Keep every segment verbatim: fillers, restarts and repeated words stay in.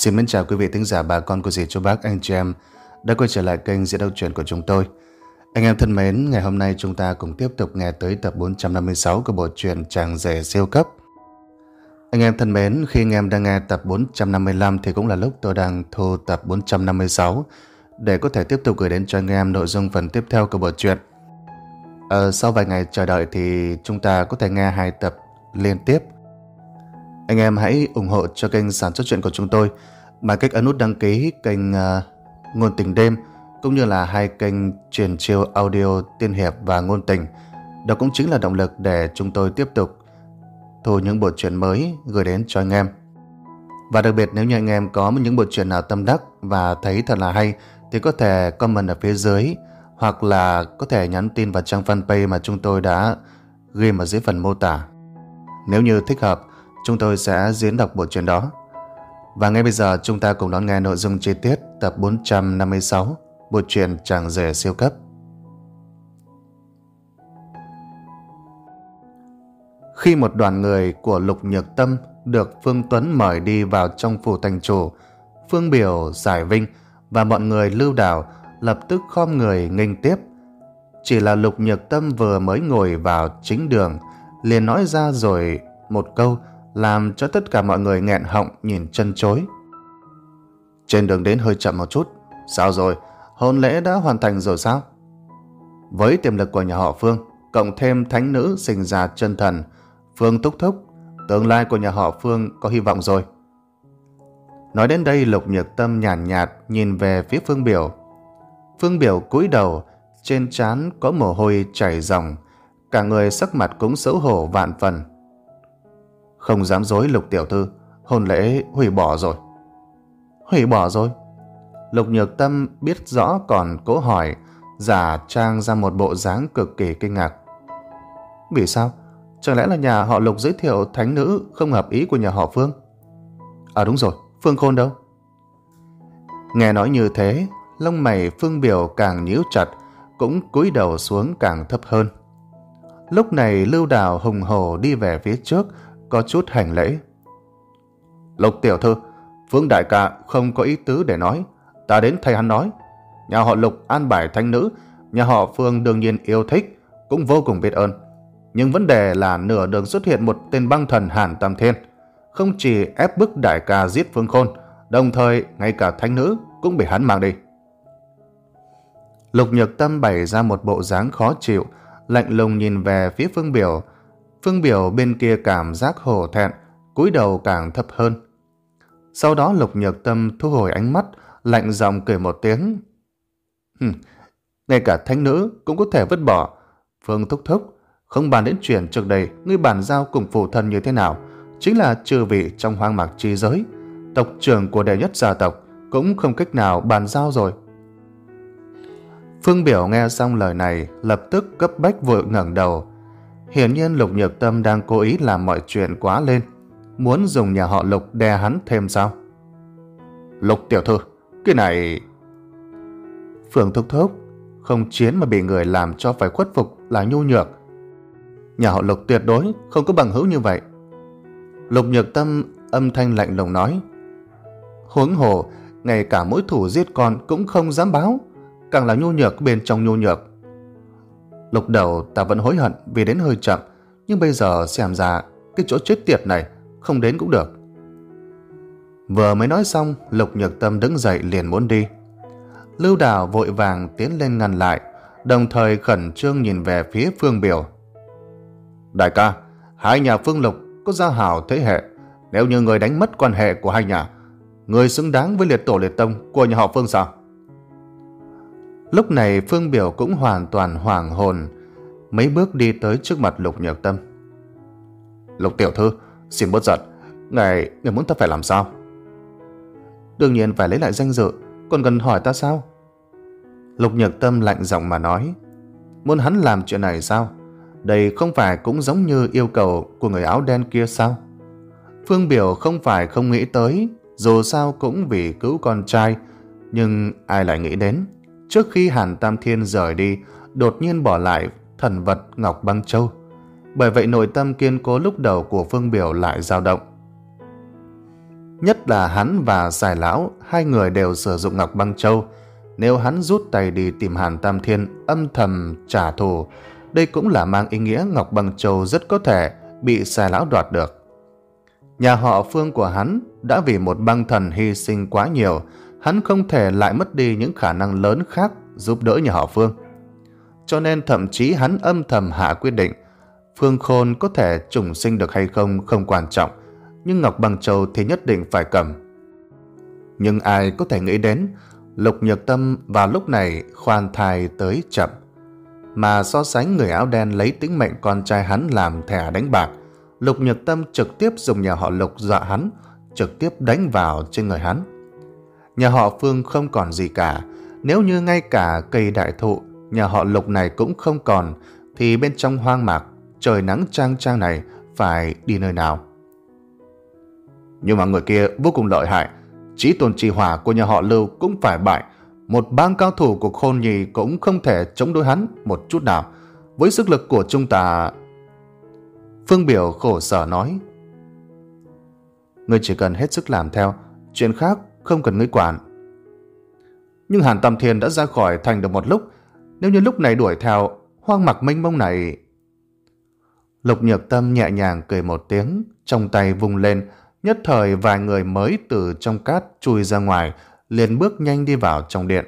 Xin mến chào quý vị thính giả, bà con cô dì chú bác, anh chị em đã quay trở lại kênh diễn đọc truyện của chúng tôi. Anh em thân mến, ngày hôm nay chúng ta cùng tiếp tục nghe tới tập bốn trăm năm mươi sáu của bộ truyện Chàng Rể Siêu Cấp. Anh em thân mến, khi anh em đang nghe tập bốn trăm năm mươi lăm thì cũng là lúc tôi đang thu tập bốn trăm năm mươi sáu để có thể tiếp tục gửi đến cho anh em nội dung phần tiếp theo của bộ truyện. Ờ, sau vài ngày chờ đợi thì chúng ta có thể nghe hai tập liên tiếp. Anh em hãy ủng hộ cho kênh sản xuất truyện của chúng tôi bằng cách ấn nút đăng ký kênh uh, Ngôn Tình Đêm, cũng như là hai kênh Truyền Chiêu Audio Tiên Hiệp và Ngôn Tình. Đó cũng chính là động lực để chúng tôi tiếp tục thu những bộ truyện mới gửi đến cho anh em. Và đặc biệt, nếu như anh em có những bộ truyện nào tâm đắc và thấy thật là hay thì có thể comment ở phía dưới, hoặc là có thể nhắn tin vào trang fanpage mà chúng tôi đã ghi ở dưới phần mô tả. Nếu như thích hợp, chúng tôi sẽ diễn đọc bộ truyện đó. Và ngay bây giờ chúng ta cùng đón nghe nội dung chi tiết tập bốn trăm năm mươi sáu bộ truyện Chàng Rể Siêu Cấp. Khi một đoàn người của Lục Nhược Tâm được Phương Tuấn mời đi vào trong phủ thành chủ, Phương Biểu, Giải Vinh và bọn người Lưu Đảo lập tức khom người nghênh tiếp. Chỉ là Lục Nhược Tâm vừa mới ngồi vào chính đường liền nói ra rồi một câu làm cho tất cả mọi người nghẹn họng nhìn chân chối. Trên đường đến hơi chậm một chút. Sao rồi? Hôn lễ đã hoàn thành rồi sao? Với tiềm lực của nhà họ Phương, cộng thêm thánh nữ sinh ra chân thần Phương Túc Thúc, tương lai của nhà họ Phương có hy vọng rồi. Nói đến đây, Lục Nhược Tâm nhàn nhạt, nhạt nhìn về phía Phương Biểu. Phương Biểu cúi đầu, trên trán có mồ hôi chảy ròng, cả người sắc mặt cũng xấu hổ vạn phần. Không dám dối Lục tiểu thư, hôn lễ hủy bỏ rồi. Hủy bỏ rồi? Lục Nhược Tâm biết rõ còn cố hỏi, giả trang ra một bộ dáng cực kỳ kinh ngạc. Vì sao? Chẳng lẽ là nhà họ Lục giới thiệu thánh nữ không hợp ý của nhà họ Phương? À đúng rồi, Phương Khôn đâu? Nghe nói như thế, lông mày Phương Biểu càng nhíu chặt, cũng cúi đầu xuống càng thấp hơn. Lúc này Lưu Đào hùng hổ đi về phía trước, có chút hành lễ. Lục tiểu thư, Phương đại ca không có ý tứ để nói, ta đến thay hắn nói. Nhà họ Lục an bài thánh nữ, nhà họ Phương đương nhiên yêu thích, cũng vô cùng biết ơn. Nhưng vấn đề là nửa đường xuất hiện một tên băng thần Hàn Tam Thiên, không chỉ ép bức đại ca giết Phương Khôn, đồng thời ngay cả thánh nữ cũng bị hắn mang đi. Lục Nhược Tâm bày ra một bộ dáng khó chịu, lạnh lùng nhìn về phía Phương Biểu. Phương Biểu bên kia cảm giác hổ thẹn, cúi đầu càng thấp hơn. Sau đó Lục Nhược Tâm thu hồi ánh mắt, lạnh giọng cười một tiếng. Hừm, ngay cả thánh nữ cũng có thể vứt bỏ. Phương Thúc Thúc, không bàn đến chuyện trước đây ngươi bàn giao cùng phụ thân như thế nào, chính là chư vị trong hoang mạc chi giới, tộc trưởng của đệ nhất gia tộc cũng không cách nào bàn giao rồi. Phương Biểu nghe xong lời này lập tức cấp bách vội ngẩng đầu. Hiển nhiên Lục Nhược Tâm đang cố ý làm mọi chuyện quá lên, muốn dùng nhà họ Lục đè hắn thêm sao? Lục tiểu thư, cái này... Phương Thúc Thúc, không chiến mà bị người làm cho phải khuất phục là nhu nhược. Nhà họ Lục tuyệt đối không có bằng hữu như vậy. Lục Nhược Tâm âm thanh lạnh lùng nói. Huống hồ, ngay cả mối thủ giết con cũng không dám báo, càng là nhu nhược bên trong nhu nhược. Lúc đầu ta vẫn hối hận vì đến hơi chậm, nhưng bây giờ xem ra cái chỗ chết tiệt này không đến cũng được. Vừa mới nói xong, Lục Nhược Tâm đứng dậy liền muốn đi. Lưu Đào vội vàng tiến lên ngăn lại, đồng thời khẩn trương nhìn về phía Phương Biểu. Đại ca, hai nhà Phương Lục có giao hảo thế hệ, nếu như người đánh mất quan hệ của hai nhà, người xứng đáng với liệt tổ liệt tông của nhà họ Phương sao? Lúc này Phương Biểu cũng hoàn toàn hoảng hồn, mấy bước đi tới trước mặt Lục Nhược Tâm. Lục tiểu thư, xin bớt giận, ngài, ngài muốn ta phải làm sao? Đương nhiên phải lấy lại danh dự, còn cần hỏi ta sao? Lục Nhược Tâm lạnh giọng mà nói. Muốn hắn làm chuyện này sao? Đây không phải cũng giống như yêu cầu của người áo đen kia sao? Phương Biểu không phải không nghĩ tới, dù sao cũng vì cứu con trai, nhưng ai lại nghĩ đến trước khi Hàn Tam Thiên rời đi đột nhiên bỏ lại thần vật Ngọc Băng Châu. Bởi vậy nội tâm kiên cố lúc đầu của Phương Biểu lại dao động. Nhất là hắn và Sài lão, hai người đều sử dụng Ngọc Băng Châu. Nếu hắn rút tay đi tìm Hàn Tam Thiên âm thầm trả thù, đây cũng là mang ý nghĩa Ngọc Băng Châu rất có thể bị Sài lão đoạt được. Nhà họ Phương của hắn đã vì một băng thần hy sinh quá nhiều, hắn không thể lại mất đi những khả năng lớn khác giúp đỡ nhà họ Phương. Cho nên thậm chí hắn âm thầm hạ quyết định, Phương Khôn có thể trùng sinh được hay không không quan trọng, nhưng Ngọc Băng Châu thì nhất định phải cầm. Nhưng ai có thể nghĩ đến, Lục Nhược Tâm vào lúc này khoan thai tới chậm. Mà so sánh người áo đen lấy tính mệnh con trai hắn làm thẻ đánh bạc, Lục Nhược Tâm trực tiếp dùng nhà họ Lục dọa hắn, trực tiếp đánh vào trên người hắn. Nhà họ Phương không còn gì cả, nếu như ngay cả cây đại thụ nhà họ Lục này cũng không còn, thì bên trong hoang mạc trời nắng chang chang này phải đi nơi nào? Nhưng mà người kia vô cùng lợi hại, chí tôn trì hỏa của nhà họ Lưu cũng phải bại, một bang cao thủ của Khôn Nhi cũng không thể chống đối hắn một chút nào. Với sức lực của chúng ta... Phương Biểu khổ sở nói, ngươi chỉ cần hết sức làm theo, chuyện khác không cần ngươi quản. Nhưng Hàn Tam Thiên đã ra khỏi thành được một lúc, nếu như lúc này đuổi theo hoang mạc mênh mông này... Lục Nhược Tâm nhẹ nhàng cười một tiếng, trong tay vung lên, nhất thời vài người mới từ trong cát chui ra ngoài, liền bước nhanh đi vào trong điện.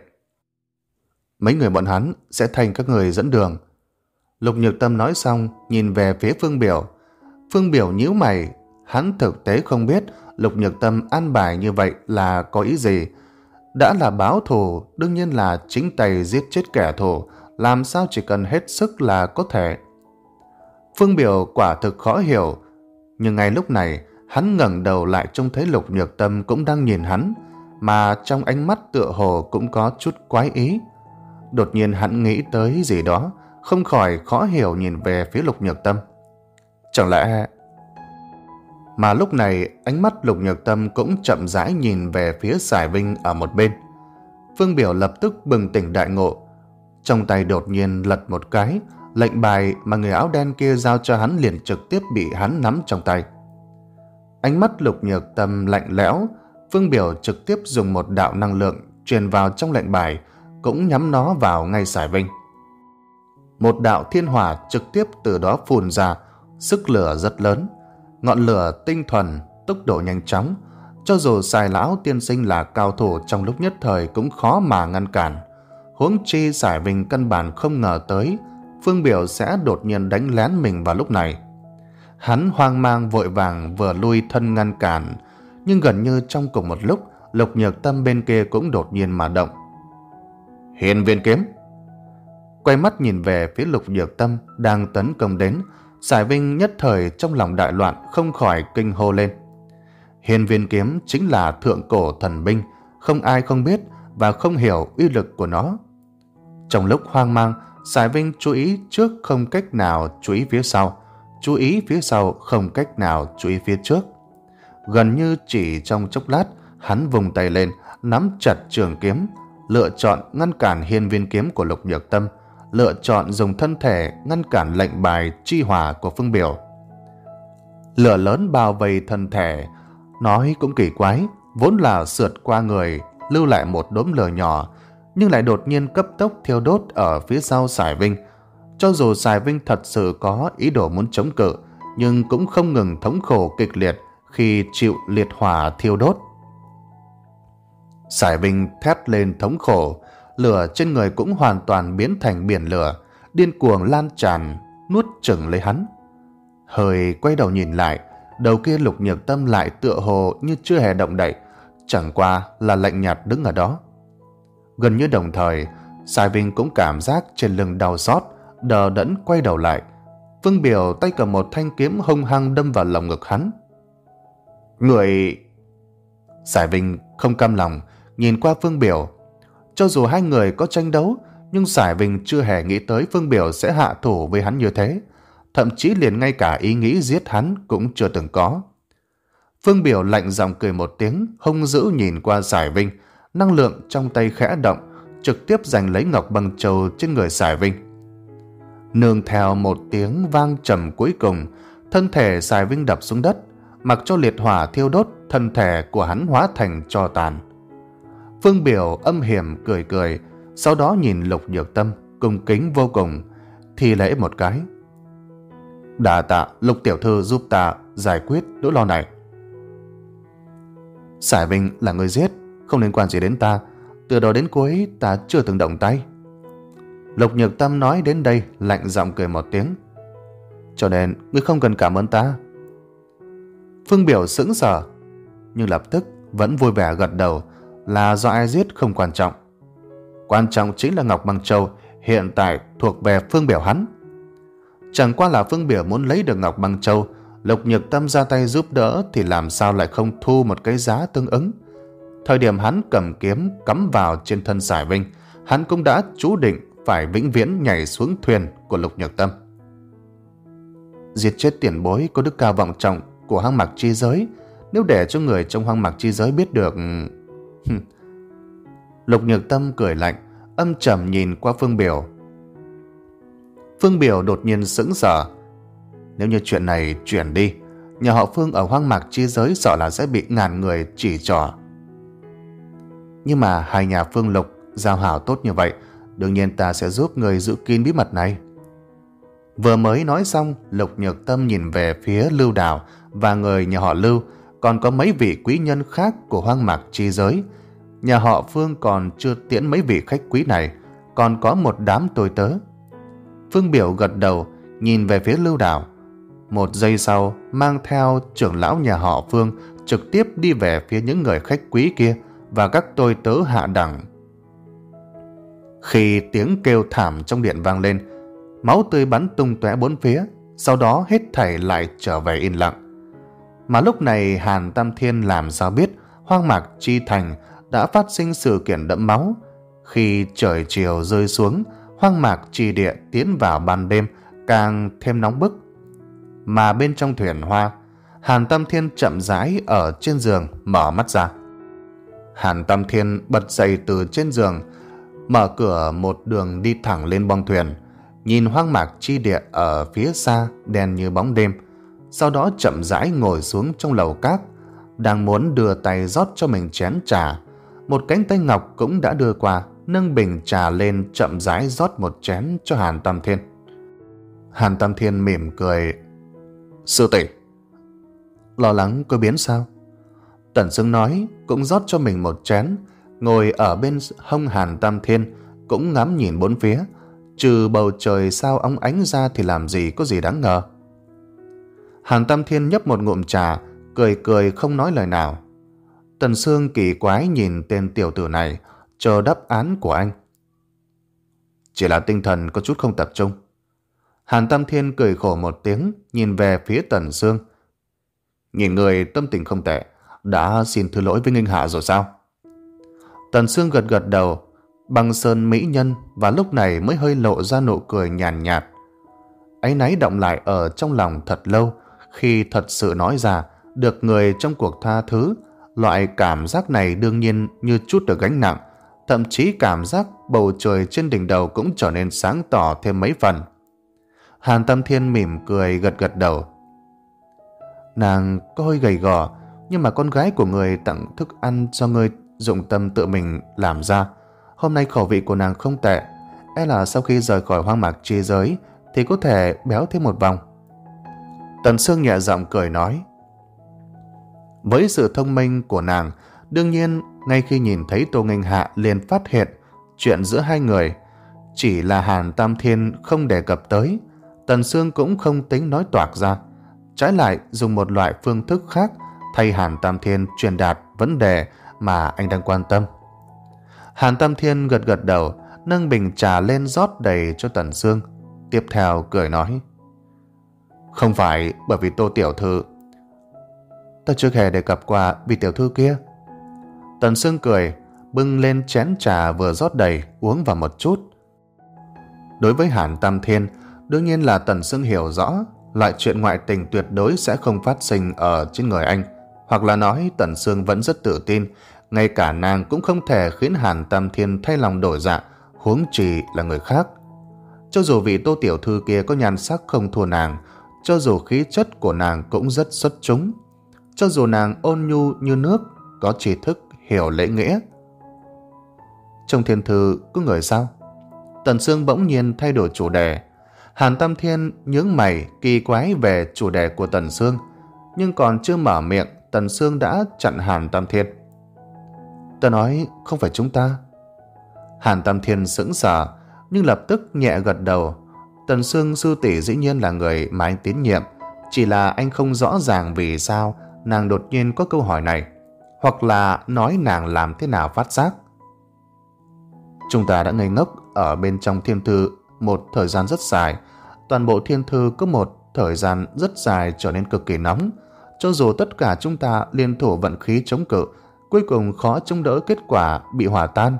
Mấy người bọn hắn sẽ thành các người dẫn đường. Lục Nhược Tâm nói xong, nhìn về phía Phương Biểu. Phương Biểu nhíu mày, hắn thực tế không biết Lục Nhược Tâm an bài như vậy là có ý gì. Đã là báo thù, đương nhiên là chính tay giết chết kẻ thù, làm sao chỉ cần hết sức là có thể. Phương Biểu quả thực khó hiểu, nhưng ngay lúc này hắn ngẩng đầu lại trông thấy Lục Nhược Tâm cũng đang nhìn hắn, mà trong ánh mắt tựa hồ cũng có chút quái ý. Đột nhiên hắn nghĩ tới gì đó, không khỏi khó hiểu nhìn về phía Lục Nhược Tâm. Chẳng lẽ... Mà lúc này ánh mắt Lục Nhược Tâm cũng chậm rãi nhìn về phía Sải Vinh ở một bên. Phương Biểu lập tức bừng tỉnh đại ngộ, trong tay đột nhiên lật một cái, lệnh bài mà người áo đen kia giao cho hắn liền trực tiếp bị hắn nắm trong tay. Ánh mắt Lục Nhược Tâm lạnh lẽo, Phương Biểu trực tiếp dùng một đạo năng lượng truyền vào trong lệnh bài, cũng nhắm nó vào ngay Sải Vinh. Một đạo thiên hỏa trực tiếp từ đó phun ra, sức lửa rất lớn, ngọn lửa tinh thuần, tốc độ nhanh chóng, cho dù Sài lão tiên sinh là cao thủ trong lúc nhất thời cũng khó mà ngăn cản. Huống chi Sải Vinh căn bản không ngờ tới Phương Biểu sẽ đột nhiên đánh lén mình vào lúc này. Hắn hoang mang vội vàng vừa lui thân ngăn cản, nhưng gần như trong cùng một lúc, Lục Nhược Tâm bên kia cũng đột nhiên mà động. Hiên viên kiếm! Quay mắt nhìn về phía Lục Nhược Tâm đang tấn công đến, Sải Vinh nhất thời trong lòng đại loạn, không khỏi kinh hô lên. Hiên viên kiếm chính là thượng cổ thần binh, không ai không biết và không hiểu uy lực của nó. Trong lúc hoang mang, Sải Vinh chú ý trước không cách nào chú ý phía sau, chú ý phía sau không cách nào chú ý phía trước. Gần như chỉ trong chốc lát, hắn vùng tay lên, nắm chặt trường kiếm, lựa chọn ngăn cản hiên viên kiếm của Lục Nhược Tâm, lựa chọn dùng thân thể ngăn cản lệnh bài chi hỏa của Phương Biểu. Lửa lớn bao vây thân thể, nói cũng kỳ quái, vốn là sượt qua người, lưu lại một đốm lửa nhỏ, nhưng lại đột nhiên cấp tốc thiêu đốt ở phía sau Sải Vinh. Cho dù Sải Vinh thật sự có ý đồ muốn chống cự, nhưng cũng không ngừng thống khổ kịch liệt khi chịu liệt hỏa thiêu đốt. Sải Vinh thét lên thống khổ, lửa trên người cũng hoàn toàn biến thành biển lửa, điên cuồng lan tràn, nuốt chửng lấy hắn. Hơi quay đầu nhìn lại, đầu kia Lục Nhược Tâm lại tựa hồ như chưa hề động đậy, chẳng qua là lạnh nhạt đứng ở đó. Gần như đồng thời, Sải Vinh cũng cảm giác trên lưng đau xót, đờ đẫn quay đầu lại. Phương Biểu tay cầm một thanh kiếm hung hăng đâm vào lồng ngực hắn. Người... Sải Vinh không cam lòng nhìn qua Phương Biểu. Cho dù hai người có tranh đấu, nhưng Sải Vinh chưa hề nghĩ tới Phương Biểu sẽ hạ thủ với hắn như thế, thậm chí liền ngay cả ý nghĩ giết hắn cũng chưa từng có. Phương Biểu lạnh giọng cười một tiếng, hung dữ nhìn qua Sải Vinh, năng lượng trong tay khẽ động, trực tiếp giành lấy Ngọc Băng Châu trên người Sải Vinh. Nương theo một tiếng vang trầm cuối cùng, thân thể Sải Vinh đập xuống đất, mặc cho liệt hỏa thiêu đốt thân thể của hắn hóa thành tro tàn. Phương Biểu âm hiểm cười cười, sau đó nhìn Lục Nhược Tâm cung kính vô cùng, thì lễ một cái. Đà tạ Lục tiểu thư giúp ta giải quyết nỗi lo này. Sải Vinh là người giết, không liên quan gì đến ta. Từ đầu đến cuối ta chưa từng động tay. Lục Nhược Tâm nói đến đây lạnh giọng cười một tiếng. Cho nên ngươi không cần cảm ơn ta. Phương Biểu sững sờ, nhưng lập tức vẫn vui vẻ gật đầu, là do ai giết không quan trọng. Quan trọng chính là Ngọc Băng Châu hiện tại thuộc về Phương Biểu hắn. Chẳng qua là Phương Biểu muốn lấy được Ngọc Băng Châu, Lục Nhược Tâm ra tay giúp đỡ thì làm sao lại không thu một cái giá tương ứng. Thời điểm hắn cầm kiếm cắm vào trên thân Sải Vinh, hắn cũng đã chú định phải vĩnh viễn nhảy xuống thuyền của Lục Nhược Tâm. Giết chết tiền bối có đức cao vọng trọng của Hoang Mạc Chi Giới, nếu để cho người trong Hoang Mạc Chi Giới biết được... Lục Nhược Tâm cười lạnh, âm trầm nhìn qua Phương Biểu. Phương Biểu đột nhiên sững sờ. Nếu như chuyện này chuyển đi, nhà họ Phương ở Hoang Mạc Chi Giới sợ là sẽ bị ngàn người chỉ trỏ. Nhưng mà hai nhà Phương Lục giao hảo tốt như vậy, đương nhiên ta sẽ giúp người giữ kín bí mật này. Vừa mới nói xong, Lục Nhược Tâm nhìn về phía Lưu Đào và người nhà họ Lưu, còn có mấy vị quý nhân khác của Hoang Mạc Chi Giới. Nhà họ Phương còn chưa tiễn mấy vị khách quý này, còn có một đám tôi tớ. Phương Biểu gật đầu, nhìn về phía Lưu Đào. Một giây sau, mang theo trưởng lão nhà họ Phương trực tiếp đi về phía những người khách quý kia và các tôi tớ hạ đẳng. Khi tiếng kêu thảm trong điện vang lên, máu tươi bắn tung tóe bốn phía, sau đó hết thảy lại trở về yên lặng. Mà lúc này Hàn Tam Thiên làm sao biết Hoang Mạc Chi Thành đã phát sinh sự kiện đẫm máu. Khi trời chiều rơi xuống, Hoang Mạc Chi Địa tiến vào ban đêm càng thêm nóng bức. Mà bên trong thuyền hoa, Hàn Tam Thiên chậm rãi ở trên giường mở mắt ra. Hàn Tam Thiên bật dậy từ trên giường, mở cửa một đường đi thẳng lên bong thuyền, nhìn Hoang Mạc Chi Địa ở phía xa đen như bóng đêm, sau đó chậm rãi ngồi xuống trong lầu cát, đang muốn đưa tay rót cho mình chén trà. Một cánh tay ngọc cũng đã đưa qua, nâng bình trà lên chậm rãi rót một chén cho Hàn Tam Thiên. Hàn Tam Thiên mỉm cười. Sư tỷ, lo lắng có biến sao? Tần Sương nói, cũng rót cho mình một chén, ngồi ở bên hông Hàn Tam Thiên, cũng ngắm nhìn bốn phía. Trừ bầu trời sao óng ánh ra thì làm gì có gì đáng ngờ. Hàn Tam Thiên nhấp một ngụm trà, cười cười không nói lời nào. Tần Sương kỳ quái nhìn tên tiểu tử này, chờ đáp án của anh. Chỉ là tinh thần có chút không tập trung. Hàn Tam Thiên cười khổ một tiếng, nhìn về phía Tần Sương. Nhìn người tâm tình không tệ, đã xin thứ lỗi với Nghinh Hạ rồi sao? Tần Sương gật gật đầu, băng sơn mỹ nhân, và lúc này mới hơi lộ ra nụ cười nhàn nhạt, nhạt. Áy náy động lại ở trong lòng thật lâu, khi thật sự nói ra, được người trong cuộc tha thứ. Loại cảm giác này đương nhiên như chút được gánh nặng, thậm chí cảm giác bầu trời trên đỉnh đầu cũng trở nên sáng tỏ thêm mấy phần. Hàn Tam Thiên mỉm cười gật gật đầu. Nàng có hơi gầy gò, nhưng mà con gái của người tặng thức ăn cho người dụng tâm tự mình làm ra. Hôm nay khẩu vị của nàng không tệ, e là sau khi rời khỏi Hoang Mạc Chi Giới thì có thể béo thêm một vòng. Tần Sương nhẹ giọng cười nói. Với sự thông minh của nàng, đương nhiên ngay khi nhìn thấy Tô Nghênh Hạ liền phát hiện chuyện giữa hai người. Chỉ là Hàn Tam Thiên không đề cập tới, Tần Sương cũng không tính nói toạc ra, trái lại dùng một loại phương thức khác thay Hàn Tam Thiên truyền đạt vấn đề mà anh đang quan tâm. Hàn Tam Thiên gật gật đầu, nâng bình trà lên rót đầy cho Tần Sương, tiếp theo cười nói. Không phải bởi vì Tô tiểu thư. Ta chưa hề đề cập qua vị tiểu thư kia. Tần Sương cười, bưng lên chén trà vừa rót đầy, uống vào một chút. Đối với Hàn Tam Thiên, đương nhiên là Tần Sương hiểu rõ loại chuyện ngoại tình tuyệt đối sẽ không phát sinh ở trên người anh, hoặc là nói Tần Sương vẫn rất tự tin, ngay cả nàng cũng không thể khiến Hàn Tam Thiên thay lòng đổi dạ, huống chi là người khác. Cho dù vị Tô tiểu thư kia có nhan sắc không thua nàng, cho dù khí chất của nàng cũng rất xuất chúng, cho dù nàng ôn nhu như nước, có tri thức, hiểu lễ nghĩa. Trong thiên thư có người sao? Tần Sương bỗng nhiên thay đổi chủ đề. Hàn Tam Thiên nhướng mày kỳ quái về chủ đề của Tần Sương, nhưng còn chưa mở miệng, Tần Sương đã chặn Hàn Tam Thiên. Ta nói không phải chúng ta. Hàn Tam Thiên sững sờ, nhưng lập tức nhẹ gật đầu. Tần Sương sư tỷ dĩ nhiên là người mà anh tín nhiệm, chỉ là anh không rõ ràng vì sao nàng đột nhiên có câu hỏi này, hoặc là nói nàng làm thế nào phát giác. Chúng ta đã ngây ngốc ở bên trong thiên thư một thời gian rất dài. Toàn bộ thiên thư có một thời gian rất dài trở nên cực kỳ nóng. Cho dù tất cả chúng ta liên thủ vận khí chống cự, cuối cùng khó chống đỡ kết quả bị hòa tan.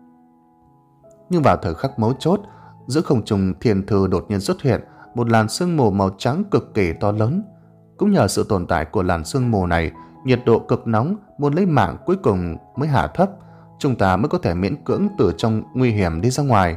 Nhưng vào thời khắc mấu chốt, giữa không trung thiên thư đột nhiên xuất hiện một làn sương mù màu trắng cực kỳ to lớn. Cũng nhờ sự tồn tại của làn sương mù này, nhiệt độ cực nóng muốn lấy mạng cuối cùng mới hạ thấp, chúng ta mới có thể miễn cưỡng từ trong nguy hiểm đi ra ngoài.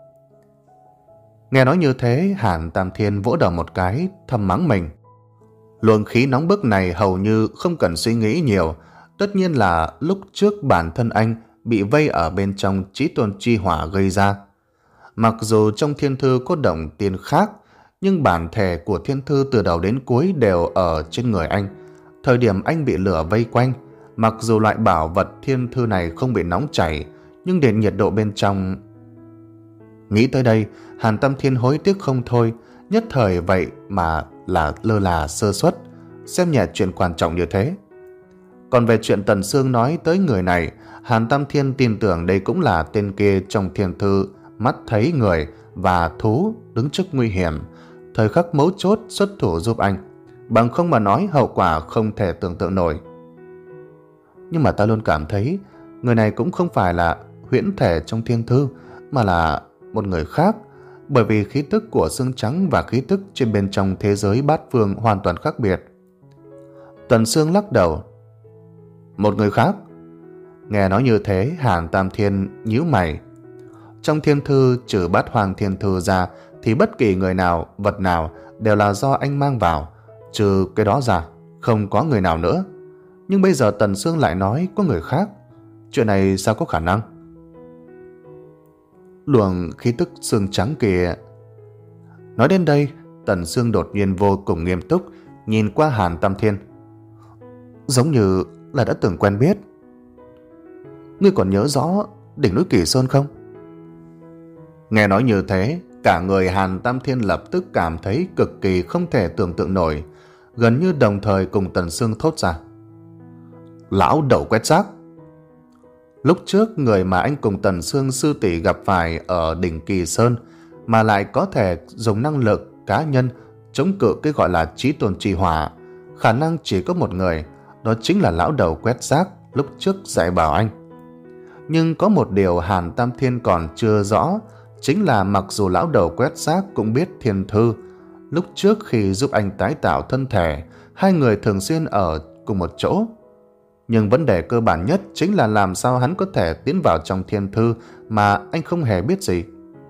Nghe nói như thế, Hàn Tam Thiên vỗ đầu một cái, thầm mắng mình. Luồng khí nóng bức này hầu như không cần suy nghĩ nhiều. Tất nhiên là lúc trước bản thân anh bị vây ở bên trong Chí Tôn Chi Hỏa gây ra. Mặc dù trong thiên thư có động tiên khác, nhưng bản thể của thiên thư từ đầu đến cuối đều ở trên người anh. Thời điểm anh bị lửa vây quanh, mặc dù loại bảo vật thiên thư này không bị nóng chảy, nhưng đến nhiệt độ bên trong... Nghĩ tới đây, Hàn Tam Thiên hối tiếc không thôi, nhất thời vậy mà là lơ là sơ suất, xem nhẹ chuyện quan trọng như thế. Còn về chuyện Tần Sương nói tới người này, Hàn Tam Thiên tin tưởng đây cũng là tên kia trong thiên thư mắt thấy người và thú đứng trước nguy hiểm, thời khắc mấu chốt xuất thủ giúp anh, bằng không mà nói hậu quả không thể tưởng tượng nổi. Nhưng mà ta luôn cảm thấy người này cũng không phải là huyễn thể trong thiên thư, mà là một người khác, bởi vì khí tức của xương trắng và khí tức trên bên trong thế giới bát phương hoàn toàn khác biệt. Tần Sương lắc đầu. Một người khác? Nghe nói như thế, Hàn Tam Thiên nhíu mày. Trong thiên thư trừ Bát Hoang thiên thư ra thì bất kỳ người nào, vật nào đều là do anh mang vào, trừ cái đó ra không có người nào nữa. Nhưng bây giờ Tần Sương lại nói có người khác, chuyện này sao có khả năng? Luồng khí tức xương trắng kìa. Nói đến đây, Tần Sương đột nhiên vô cùng nghiêm túc nhìn qua Hàn Tam Thiên, giống như là đã từng quen biết. Ngươi còn nhớ rõ đỉnh núi Kỳ Sơn không? Nghe nói như thế, cả người Hàn Tam Thiên lập tức cảm thấy cực kỳ không thể tưởng tượng nổi, gần như đồng thời cùng Tần Sương thốt ra. Lão đầu quét rác. Lúc trước người mà anh cùng Tần Sương sư tỷ gặp phải ở đỉnh Kỳ Sơn mà lại có thể dùng năng lực cá nhân chống cự cái gọi là Chí Tôn Chi Hỏa, khả năng chỉ có một người, đó chính là lão đầu quét rác lúc trước dạy bảo anh. Nhưng có một điều Hàn Tam Thiên còn chưa rõ, chính là mặc dù lão đầu quét rác cũng biết thiên thư, lúc trước khi giúp anh tái tạo thân thể, hai người thường xuyên ở cùng một chỗ. Nhưng vấn đề cơ bản nhất chính là làm sao hắn có thể tiến vào trong thiên thư mà anh không hề biết gì.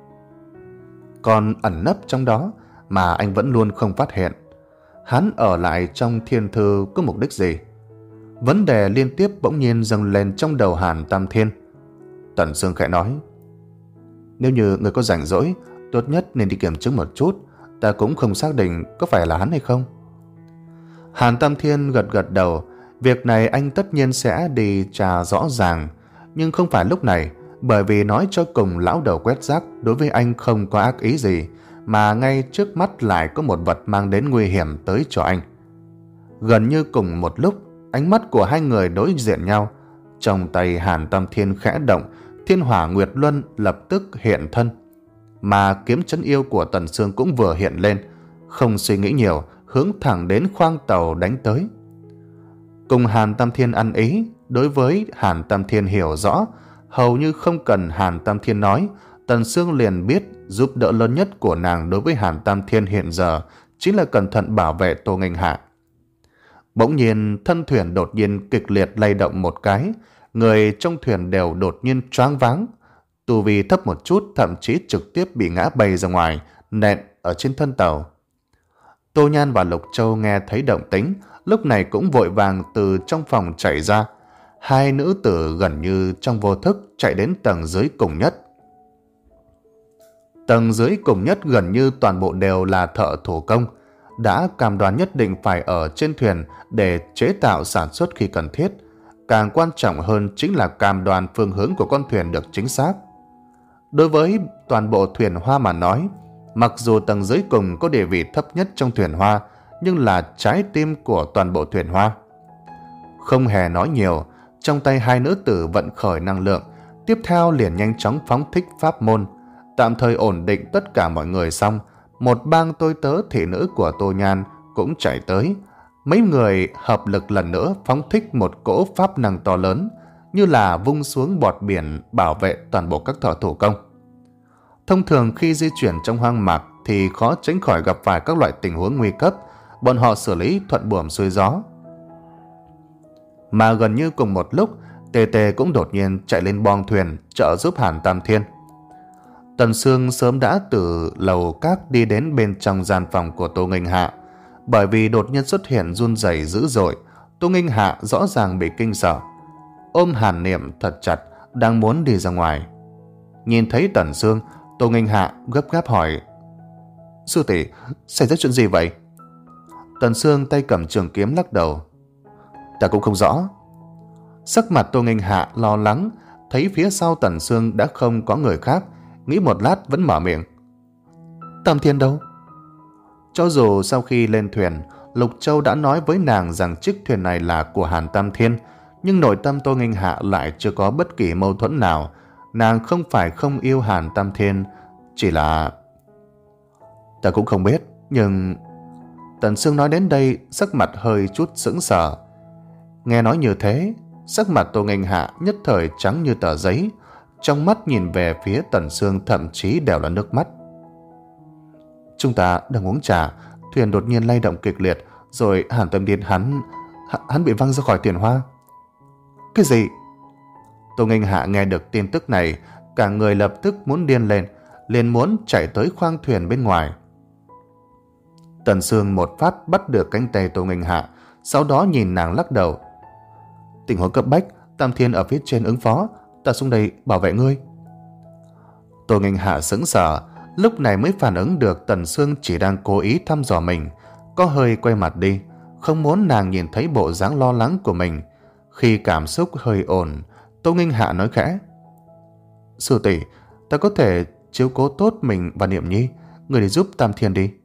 Còn ẩn nấp trong đó mà anh vẫn luôn không phát hiện. Hắn ở lại trong thiên thư có mục đích gì? Vấn đề liên tiếp bỗng nhiên dâng lên trong đầu Hàn Tam Thiên. Tần Sương khẽ nói, nếu như người có rảnh rỗi, tốt nhất nên đi kiểm chứng một chút, ta cũng không xác định có phải là hắn hay không. Hàn Tam Thiên gật gật đầu, việc này anh tất nhiên sẽ đi tra rõ ràng, nhưng không phải lúc này, bởi vì nói cho cùng lão đầu quét rác đối với anh không có ác ý gì, mà ngay trước mắt lại có một vật mang đến nguy hiểm tới cho anh. Gần như cùng một lúc, ánh mắt của hai người đối diện nhau. Trong tay Hàn Tam Thiên khẽ động, Thiên Hỏa Nguyệt Luân lập tức hiện thân, mà kiếm trấn yêu của Tần Sương cũng vừa hiện lên, không suy nghĩ nhiều, hướng thẳng đến khoang tàu đánh tới. Cùng Hàn Tam Thiên ăn ý, đối với Hàn Tam Thiên hiểu rõ, hầu như không cần Hàn Tam Thiên nói, Tần Sương liền biết giúp đỡ lớn nhất của nàng đối với Hàn Tam Thiên hiện giờ chính là cẩn thận bảo vệ Tô Nghênh Hạ. Bỗng nhiên thân thuyền đột nhiên kịch liệt lay động một cái, người trong thuyền đều đột nhiên choáng váng, tu vi thấp một chút thậm chí trực tiếp bị ngã bay ra ngoài, nện ở trên thân tàu. Tô Nhan và Lục Châu nghe thấy động tĩnh, lúc này cũng vội vàng từ trong phòng chạy ra. Hai nữ tử gần như trong vô thức chạy đến tầng dưới cùng nhất. Tầng dưới cùng nhất gần như toàn bộ đều là thợ thủ công, đã cam đoan nhất định phải ở trên thuyền để chế tạo sản xuất khi cần thiết. Càng quan trọng hơn chính là cam đoan phương hướng của con thuyền được chính xác. Đối với toàn bộ thuyền hoa mà nói, mặc dù tầng dưới cùng có địa vị thấp nhất trong thuyền hoa, nhưng là trái tim của toàn bộ thuyền hoa. Không hề nói nhiều, trong tay hai nữ tử vận khởi năng lượng, tiếp theo liền nhanh chóng phóng thích pháp môn, tạm thời ổn định tất cả mọi người xong. Một bang tôi tớ thị nữ của Tô Nhan cũng chạy tới. Mấy người hợp lực lần nữa phóng thích một cỗ pháp năng to lớn, như là vung xuống bọt biển bảo vệ toàn bộ các thợ thủ công. Thông thường khi di chuyển trong hoang mạc thì khó tránh khỏi gặp phải các loại tình huống nguy cấp, bọn họ xử lý thuận buồm xuôi gió. Mà gần như cùng một lúc, Tề Tề cũng đột nhiên chạy lên boong thuyền trợ giúp Hàn Tam Thiên. Tần Sương sớm đã từ lầu các đi đến bên trong gian phòng của Tô Nghênh Hạ. Bởi vì đột nhiên xuất hiện run rẩy dữ dội, Tô Nghênh Hạ rõ ràng bị kinh sợ, ôm Hàn Niệm thật chặt, đang muốn đi ra ngoài. Nhìn thấy Tần Sương, Tô Nghênh Hạ gấp gáp hỏi: "Sư tỷ, xảy ra chuyện gì vậy?" Tần Sương tay cầm trường kiếm lắc đầu: "Ta cũng không rõ." Sắc mặt Tô Nghênh Hạ lo lắng, thấy phía sau Tần Sương đã không có người khác, nghĩ một lát vẫn mở miệng: "Tam Thiên đâu?" Cho dù sau khi lên thuyền, Lục Châu đã nói với nàng rằng chiếc thuyền này là của Hàn Tam Thiên, nhưng nội tâm Tô Nghênh Hạ lại chưa có bất kỳ mâu thuẫn nào. Nàng không phải không yêu Hàn Tam Thiên, chỉ là... "Ta cũng không biết, nhưng..." Tần Sương nói đến đây, sắc mặt hơi chút sững sờ. Nghe nói như thế, sắc mặt Tô Nghênh Hạ nhất thời trắng như tờ giấy, trong mắt nhìn về phía Tần Sương thậm chí đều là nước mắt. "Chúng ta đang uống trà, thuyền đột nhiên lay động kịch liệt, rồi Hàn Tam Thiên hắn... hắn bị văng ra khỏi thuyền hoa." "Cái gì?" Tô Nghênh Hạ nghe được tin tức này, cả người lập tức muốn điên lên, liền muốn chạy tới khoang thuyền bên ngoài. Tần Sương một phát bắt được cánh tay Tô Nghênh Hạ, sau đó nhìn nàng lắc đầu: "Tình huống cấp bách, Tam Thiên ở phía trên ứng phó, ta xuống đây bảo vệ ngươi." Tô Nghênh Hạ sững sờ, lúc này mới phản ứng được Tần Sương chỉ đang cố ý thăm dò mình, có hơi quay mặt đi, không muốn nàng nhìn thấy bộ dáng lo lắng của mình. Khi cảm xúc hơi ổn, Tô Nghênh Hạ nói khẽ: "Sư tỷ, ta có thể chiếu cố tốt mình và Niệm Nhi, người đi giúp Tam Thiên đi."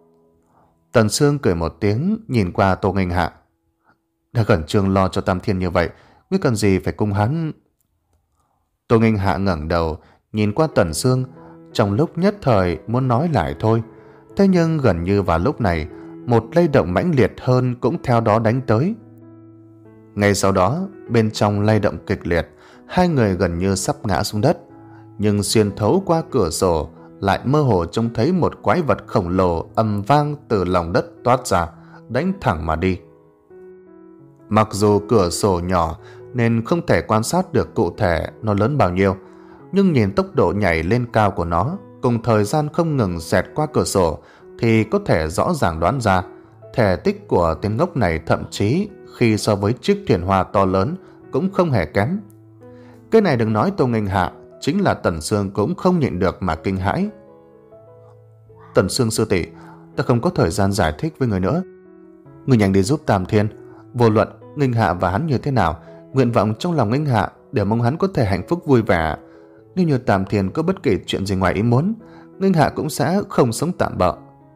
Tần Sương cười một tiếng, nhìn qua Tô Nghênh Hạ: "Đã khẩn trương lo cho Tam Thiên như vậy, ngươi cần gì phải cung hắn?" Tô Nghênh Hạ ngẩng đầu nhìn qua Tần Sương, trong lúc nhất thời muốn nói lại thôi. Thế nhưng gần như vào lúc này, một lay động mãnh liệt hơn cũng theo đó đánh tới. Ngay sau đó, bên trong lay động kịch liệt, hai người gần như sắp ngã xuống đất, nhưng xuyên thấu qua cửa sổ lại mơ hồ trông thấy một quái vật khổng lồ ầm vang từ lòng đất toát ra, đánh thẳng mà đi. Mặc dù cửa sổ nhỏ nên không thể quan sát được cụ thể nó lớn bao nhiêu, nhưng nhìn tốc độ nhảy lên cao của nó cùng thời gian không ngừng xẹt qua cửa sổ thì có thể rõ ràng đoán ra thể tích của tên ngốc này, thậm chí khi so với chiếc thuyền hoa to lớn cũng không hề kém. Cái này đừng nói Tô Nghênh Hạ, chính là Tần Sương cũng không nhịn được mà kinh hãi. "Tần Sương sư tỷ, ta không có thời gian giải thích với người nữa. Người nhanh đi giúp Tam Thiên. Vô luận Nghênh Hạ và hắn như thế nào, nguyện vọng trong lòng Nghênh Hạ để mong hắn có thể hạnh phúc vui vẻ. Nếu như Tam Thiên có bất kỳ chuyện gì ngoài ý muốn, Nghênh Hạ cũng sẽ không sống tạm bợ."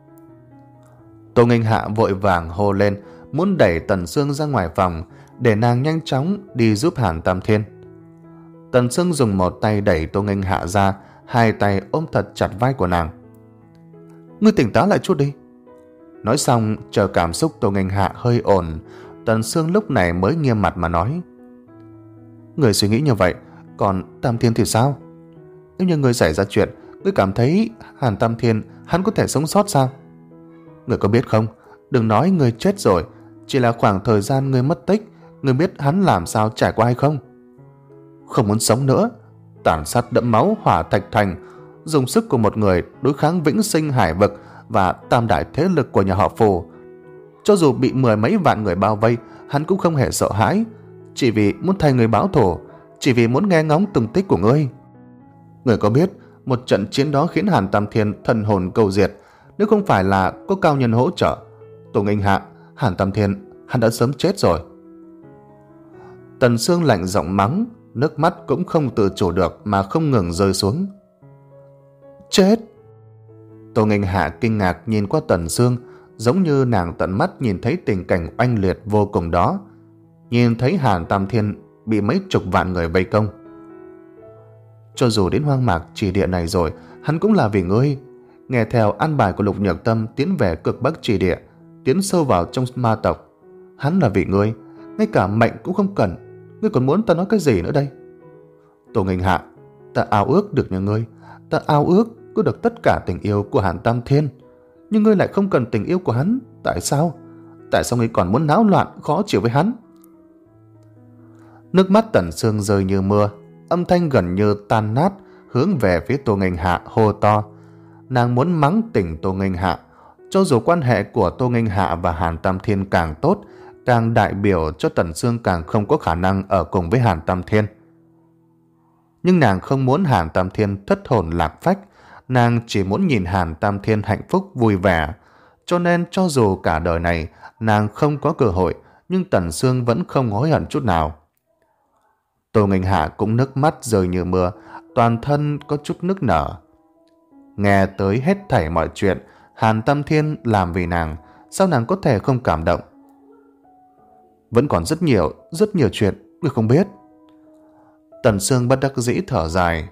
Tô Nghênh Hạ vội vàng hô lên, muốn đẩy Tần Sương ra ngoài phòng để nàng nhanh chóng đi giúp Hàn Tam Thiên. Tần Sương dùng một tay đẩy Tô Nghênh Hạ ra, hai tay ôm thật chặt vai của nàng. "Ngươi tỉnh táo lại chút đi." Nói xong, chờ cảm xúc Tô Nghênh Hạ hơi ổn, Tần Sương lúc này mới nghiêm mặt mà nói: "Người suy nghĩ như vậy, còn Tam Thiên thì sao? Nếu như người xảy ra chuyện, ngươi cảm thấy Hàn Tam Thiên hắn có thể sống sót sao? Người có biết không, đừng nói người chết rồi, chỉ là khoảng thời gian người mất tích, người biết hắn làm sao trải qua hay không? Không muốn sống nữa, tàn sát đẫm máu hỏa thạch thành, dùng sức của một người đối kháng vĩnh sinh hải vực và tam đại thế lực của nhà họ Phù. Cho dù bị mười mấy vạn người bao vây, hắn cũng không hề sợ hãi, chỉ vì muốn thay người báo thù, chỉ vì muốn nghe ngóng tung tích của ngươi. Ngươi có biết một trận chiến đó khiến Hàn Tam Thiên thần hồn câu diệt, nếu không phải là có cao nhân hỗ trợ, Tô Nghênh Hạ, Hàn Tam Thiên hắn đã sớm chết rồi. Tần Sương lạnh giọng mắng, nước mắt cũng không tự chủ được mà không ngừng rơi xuống. Chết! Tô Nghênh Hạ kinh ngạc nhìn qua Tần Sương, giống như nàng tận mắt nhìn thấy tình cảnh oanh liệt vô cùng đó, nhìn thấy Hàn Tam Thiên bị mấy chục vạn người vây công. Cho dù đến hoang mạc chỉ địa này rồi, hắn cũng là vì ngươi. Nghe theo an bài của Lục Nhược Tâm tiến về cực bắc chỉ địa, tiến sâu vào trong ma tộc. Hắn là vì ngươi, ngay cả mệnh cũng không cần. Ngươi còn muốn ta nói cái gì nữa đây? Tô Nghênh Hạ, ta ao ước được như ngươi, ta ao ước có được tất cả tình yêu của Hàn Tam Thiên. Nhưng ngươi lại không cần tình yêu của hắn. Tại sao? Tại sao ngươi còn muốn náo loạn khó chịu với hắn? Nước mắt Tần Sương rơi như mưa, âm thanh gần như tan nát, hướng về phía Tô Nghênh Hạ hô to. Nàng muốn mắng tỉnh Tô Nghênh Hạ. Cho dù quan hệ của Tô Nghênh Hạ và Hàn Tam Thiên càng tốt, càng đại biểu cho Tần Sương càng không có khả năng ở cùng với Hàn Tam Thiên. Nhưng nàng không muốn Hàn Tam Thiên thất hồn lạc phách, nàng chỉ muốn nhìn Hàn Tam Thiên hạnh phúc vui vẻ. Cho nên cho dù cả đời này nàng không có cơ hội, nhưng Tần Sương vẫn không hối hận chút nào. Tô Nghênh Hạ cũng nước mắt rơi như mưa, toàn thân có chút nức nở. Nghe tới hết thảy mọi chuyện Hàn Tam Thiên làm vì nàng, sao nàng có thể không cảm động? Vẫn còn rất nhiều, rất nhiều chuyện ngươi không biết. Tần Sương bất đắc dĩ thở dài.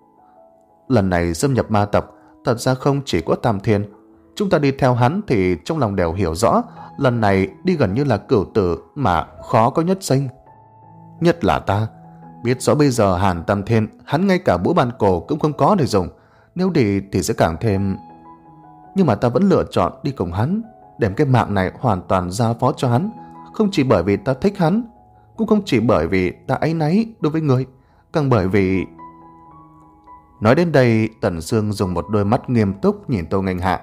Lần này xâm nhập ma tộc thật ra không chỉ có Tam Thiên. Chúng ta đi theo hắn thì trong lòng đều hiểu rõ, lần này đi gần như là cửu tử mà khó có nhất sinh. Nhất là ta biết rõ bây giờ Hàn Tam Thiên hắn ngay cả búa ban cổ cũng không có để dùng, nếu đi thì sẽ càng thêm. Nhưng mà ta vẫn lựa chọn đi cùng hắn, đem cái mạng này hoàn toàn giao phó cho hắn, không chỉ bởi vì ta thích hắn, cũng không chỉ bởi vì ta áy náy đối với người, càng bởi vì... Nói đến đây, Tần Sương dùng một đôi mắt nghiêm túc nhìn Tô Nghênh Hạ.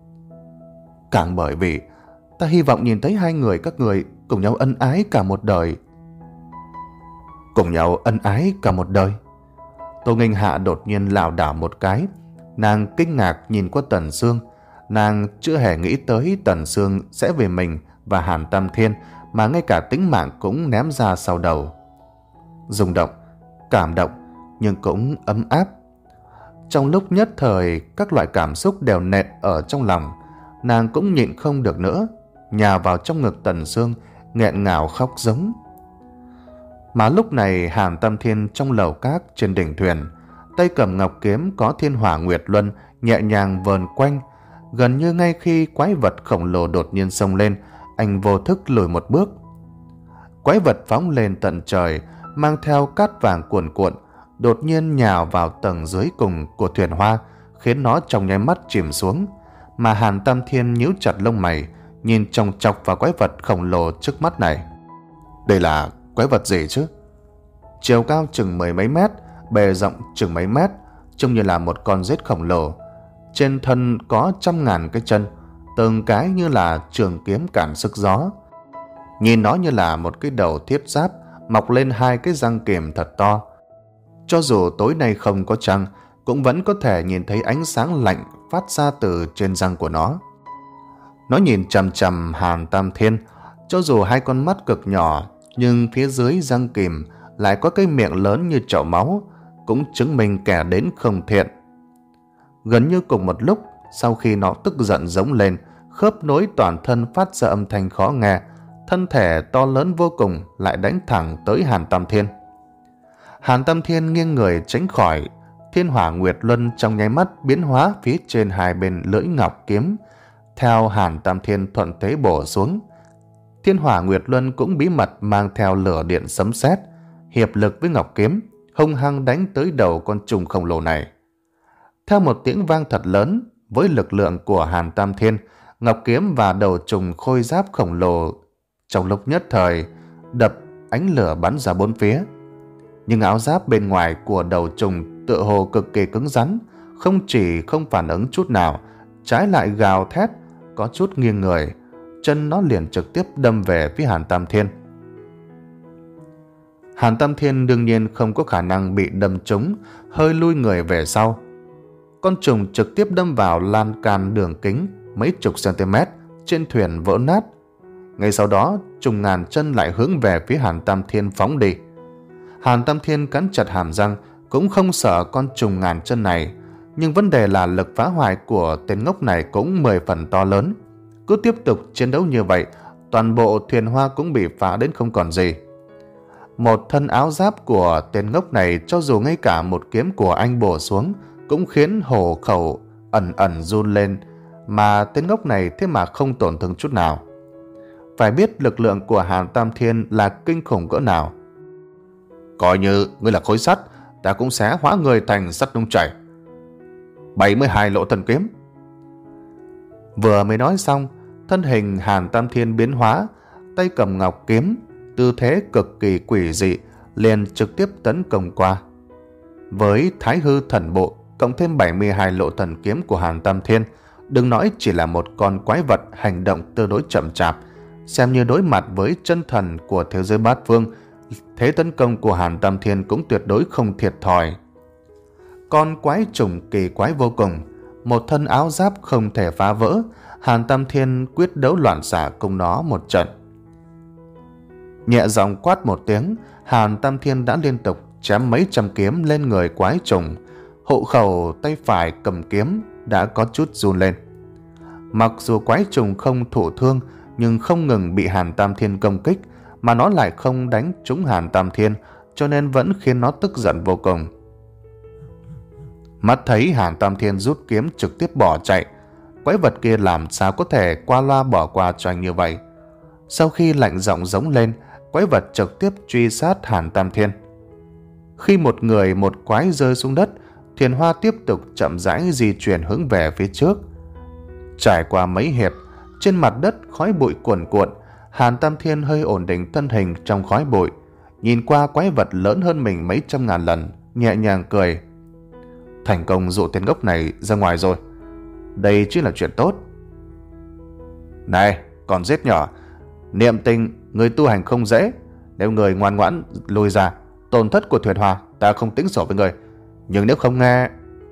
Càng bởi vì ta hy vọng nhìn thấy hai người các người cùng nhau ân ái cả một đời. Cùng nhau ân ái cả một đời. Tô Nghênh Hạ đột nhiên lảo đảo một cái, nàng kinh ngạc nhìn qua Tần Sương. Nàng chưa hề nghĩ tới Tần Sương sẽ vì mình và Hàn Tam Thiên mà ngay cả tính mạng cũng ném ra sau đầu. Rung động, cảm động, nhưng cũng ấm áp. Trong lúc nhất thời các loại cảm xúc đều nện ở trong lòng, nàng cũng nhịn không được nữa, nhào vào trong ngực Tần Sương, nghẹn ngào khóc giống. Mà lúc này Hàn Tam Thiên trong lầu cát trên đỉnh thuyền, tay cầm ngọc kiếm có thiên hỏa nguyệt luân nhẹ nhàng vờn quanh. Gần như ngay khi quái vật khổng lồ đột nhiên xông lên, anh vô thức lùi một bước. Quái vật phóng lên tận trời, mang theo cát vàng cuồn cuộn, đột nhiên nhào vào tầng dưới cùng của thuyền hoa, khiến nó trong nháy mắt chìm xuống. Mà Hàn Tam Thiên nhíu chặt lông mày, nhìn chòng chọc vào quái vật khổng lồ trước mắt này. Đây là quái vật gì chứ? Chiều cao chừng mười mấy mét, bề rộng chừng mấy mét, trông như là một con rết khổng lồ. Trên thân có trăm ngàn cái chân, từng cái như là trường kiếm cản sức gió. Nhìn nó như là một cái đầu thiết giáp, mọc lên hai cái răng kềm thật to. Cho dù tối nay không có trăng, cũng vẫn có thể nhìn thấy ánh sáng lạnh phát ra từ trên răng của nó. Nó nhìn chằm chằm Hàn Tam Thiên, cho dù hai con mắt cực nhỏ, nhưng phía dưới răng kìm lại có cái miệng lớn như chậu máu, cũng chứng minh kẻ đến không thiện. Gần như cùng một lúc, sau khi nó tức giận giống lên, khớp nối toàn thân phát ra âm thanh khó nghe, thân thể to lớn vô cùng lại đánh thẳng tới Hàn Tam Thiên. Hàn Tam Thiên nghiêng người tránh khỏi, thiên hỏa nguyệt luân trong nháy mắt biến hóa phía trên hai bên lưỡi ngọc kiếm, theo Hàn Tam Thiên thuận thế bổ xuống. Thiên hỏa nguyệt luân cũng bí mật mang theo lửa điện sấm sét, hiệp lực với ngọc kiếm, hung hăng đánh tới đầu con trùng khổng lồ này. Theo một tiếng vang thật lớn, với lực lượng của Hàn Tam Thiên, ngọc kiếm và đầu trùng khôi giáp khổng lồ trong lúc nhất thời đập ánh lửa bắn ra bốn phía. Nhưng áo giáp bên ngoài của đầu trùng tựa hồ cực kỳ cứng rắn, không chỉ không phản ứng chút nào, trái lại gào thét, có chút nghiêng người, chân nó liền trực tiếp đâm về phía Hàn Tam Thiên. Hàn Tam Thiên đương nhiên không có khả năng bị đâm trúng, hơi lui người về sau. Con trùng trực tiếp đâm vào lan can đường kính mấy chục cm trên thuyền vỡ nát. Ngay sau đó, trùng ngàn chân lại hướng về phía Hàn Tam Thiên phóng đi. Hàn Tam Thiên cắn chặt hàm răng, cũng không sợ con trùng ngàn chân này, nhưng vấn đề là lực phá hoại của tên ngốc này cũng mười phần to lớn. Cứ tiếp tục chiến đấu như vậy, toàn bộ thuyền hoa cũng bị phá đến không còn gì. Một thân áo giáp của tên ngốc này, cho dù ngay cả một kiếm của anh bổ xuống cũng khiến hổ khẩu ẩn ẩn run lên, mà tên ngốc này thế mà không tổn thương chút nào. Phải biết lực lượng của Hàn Tam Thiên là kinh khủng cỡ nào. Coi như ngươi là khối sắt, ta cũng sẽ hóa người thành sắt nung chảy. bảy mươi hai lộ thần kiếm. Vừa mới nói xong, thân hình Hàn Tam Thiên biến hóa, tay cầm ngọc kiếm, tư thế cực kỳ quỷ dị, liền trực tiếp tấn công qua. Với Thái Hư Thần Bộ cộng thêm bảy mươi hai lộ thần kiếm của Hàn Tam Thiên, đừng nói chỉ là một con quái vật hành động tương đối chậm chạp, xem như đối mặt với chân thần của thế giới bát phương, thế tấn công của Hàn Tam Thiên cũng tuyệt đối không thiệt thòi. Con quái trùng kỳ quái vô cùng, một thân áo giáp không thể phá vỡ, Hàn Tam Thiên quyết đấu loạn xạ cùng nó một trận. Nhẹ giọng quát một tiếng, Hàn Tam Thiên đã liên tục chém mấy trăm kiếm lên người quái trùng. Hộ khẩu tay phải cầm kiếm đã có chút run lên. Mặc dù quái trùng không thụ thương, nhưng không ngừng bị Hàn Tam Thiên công kích, mà nó lại không đánh trúng Hàn Tam Thiên, cho nên vẫn khiến nó tức giận vô cùng. Mắt thấy Hàn Tam Thiên rút kiếm trực tiếp bỏ chạy, quái vật kia làm sao có thể qua loa bỏ qua cho anh như vậy. Sau khi lạnh giọng giống lên, quái vật trực tiếp truy sát Hàn Tam Thiên. Khi một người một quái rơi xuống đất, thuyền hoa tiếp tục chậm rãi di chuyển hướng về phía trước. Trải qua mấy hiệp, trên mặt đất khói bụi cuồn cuộn, Hàn Tam Thiên hơi ổn định thân hình trong khói bụi, nhìn qua quái vật lớn hơn mình mấy trăm ngàn lần, nhẹ nhàng cười. Thành công dụ tên ngốc này ra ngoài rồi, đây chính là chuyện tốt. Này, còn giết nhỏ, niệm tình người tu hành không dễ, nếu người ngoan ngoãn lùi ra, tổn thất của thuyền hoa ta không tính sổ với người, nhưng nếu không nghe...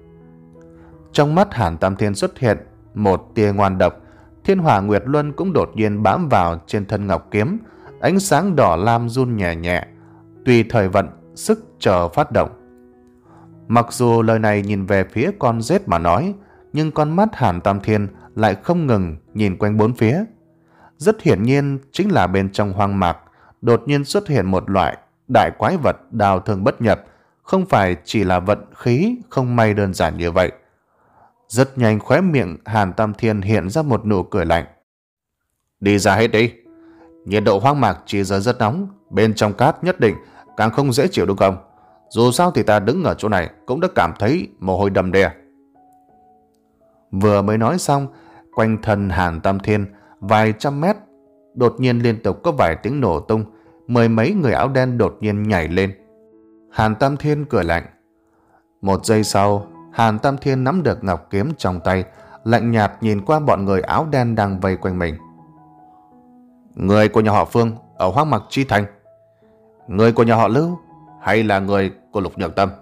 Trong mắt Hàn Tam Thiên xuất hiện một tia ngoan độc, Thiên Hỏa Nguyệt Luân cũng đột nhiên bám vào trên thân ngọc kiếm, ánh sáng đỏ lam run nhẹ nhẹ, tùy thời vận sức chờ phát động. Mặc dù lời này nhìn về phía con rết mà nói, nhưng con mắt Hàn Tam Thiên lại không ngừng nhìn quanh bốn phía. Rất hiển nhiên chính là bên trong hoang mạc đột nhiên xuất hiện một loại đại quái vật đào thương bất nhập, không phải chỉ là vận khí không may đơn giản như vậy. Rất nhanh khóe miệng Hàn Tam Thiên hiện ra một nụ cười lạnh. Đi ra hết đi. Nhiệt độ hoang mạc chỉ giờ rất nóng, bên trong cát nhất định càng không dễ chịu đúng không? Dù sao thì ta đứng ở chỗ này cũng đã cảm thấy mồ hôi đầm đìa. Vừa mới nói xong, quanh thân Hàn Tam Thiên vài trăm mét đột nhiên liên tục có vài tiếng nổ tung, mười mấy người áo đen đột nhiên nhảy lên. Hàn Tam Thiên cười lạnh. Một giây sau, Hàn Tam Thiên nắm được ngọc kiếm trong tay, lạnh nhạt nhìn qua bọn người áo đen đang vây quanh mình. Người của nhà họ Phương ở hoang mạc Chi Thành, người của nhà họ Lưu, hay là người của Lục Nhược Tâm?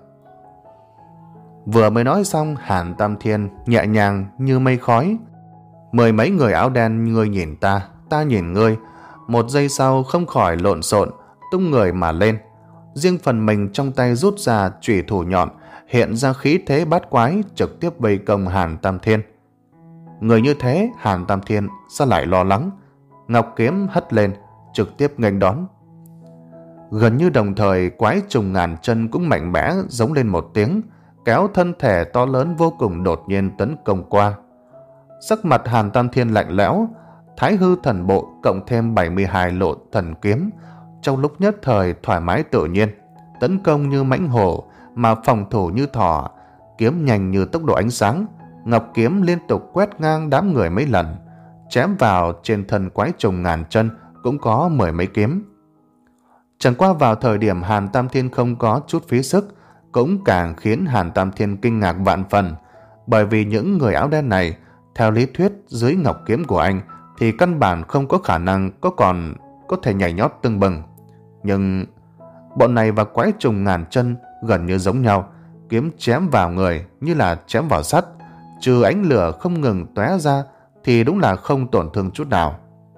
Vừa mới nói xong, Hàn Tam Thiên nhẹ nhàng như mây khói. Mười mấy người áo đen, ngươi nhìn ta, ta nhìn ngươi, một giây sau không khỏi lộn xộn, tung người mà lên. Riêng phần mình trong tay rút ra chủy thủ nhọn, hiện ra khí thế bát quái, trực tiếp vây công Hàn Tam Thiên. Người như thế, Hàn Tam Thiên sao lại lo lắng? Ngọc kiếm hất lên, trực tiếp nghênh đón. Gần như đồng thời, quái trùng ngàn chân cũng mạnh mẽ giống lên một tiếng, kéo thân thể to lớn vô cùng đột nhiên tấn công qua. Sắc mặt Hàn Tam Thiên lạnh lẽo, Thái Hư Thần Bộ cộng thêm bảy mươi hai lộ thần kiếm, trong lúc nhất thời thoải mái tự nhiên, tấn công như mãnh hổ mà phòng thủ như thỏ, kiếm nhanh như tốc độ ánh sáng, ngọc kiếm liên tục quét ngang đám người mấy lần, chém vào trên thân quái trùng ngàn chân cũng có mười mấy kiếm. Chẳng qua vào thời điểm Hàn Tam Thiên không có chút phí sức, cũng càng khiến Hàn Tam Thiên kinh ngạc vạn phần, bởi vì những người áo đen này Theo lý thuyết, dưới ngọc kiếm của anh thì căn bản không có khả năng có còn có thể nhảy nhót tưng bừng. Nhưng bọn này và quái trùng ngàn chân gần như giống nhau, kiếm chém vào người như là chém vào sắt, trừ ánh lửa không ngừng tóe ra thì đúng là không tổn thương chút nào.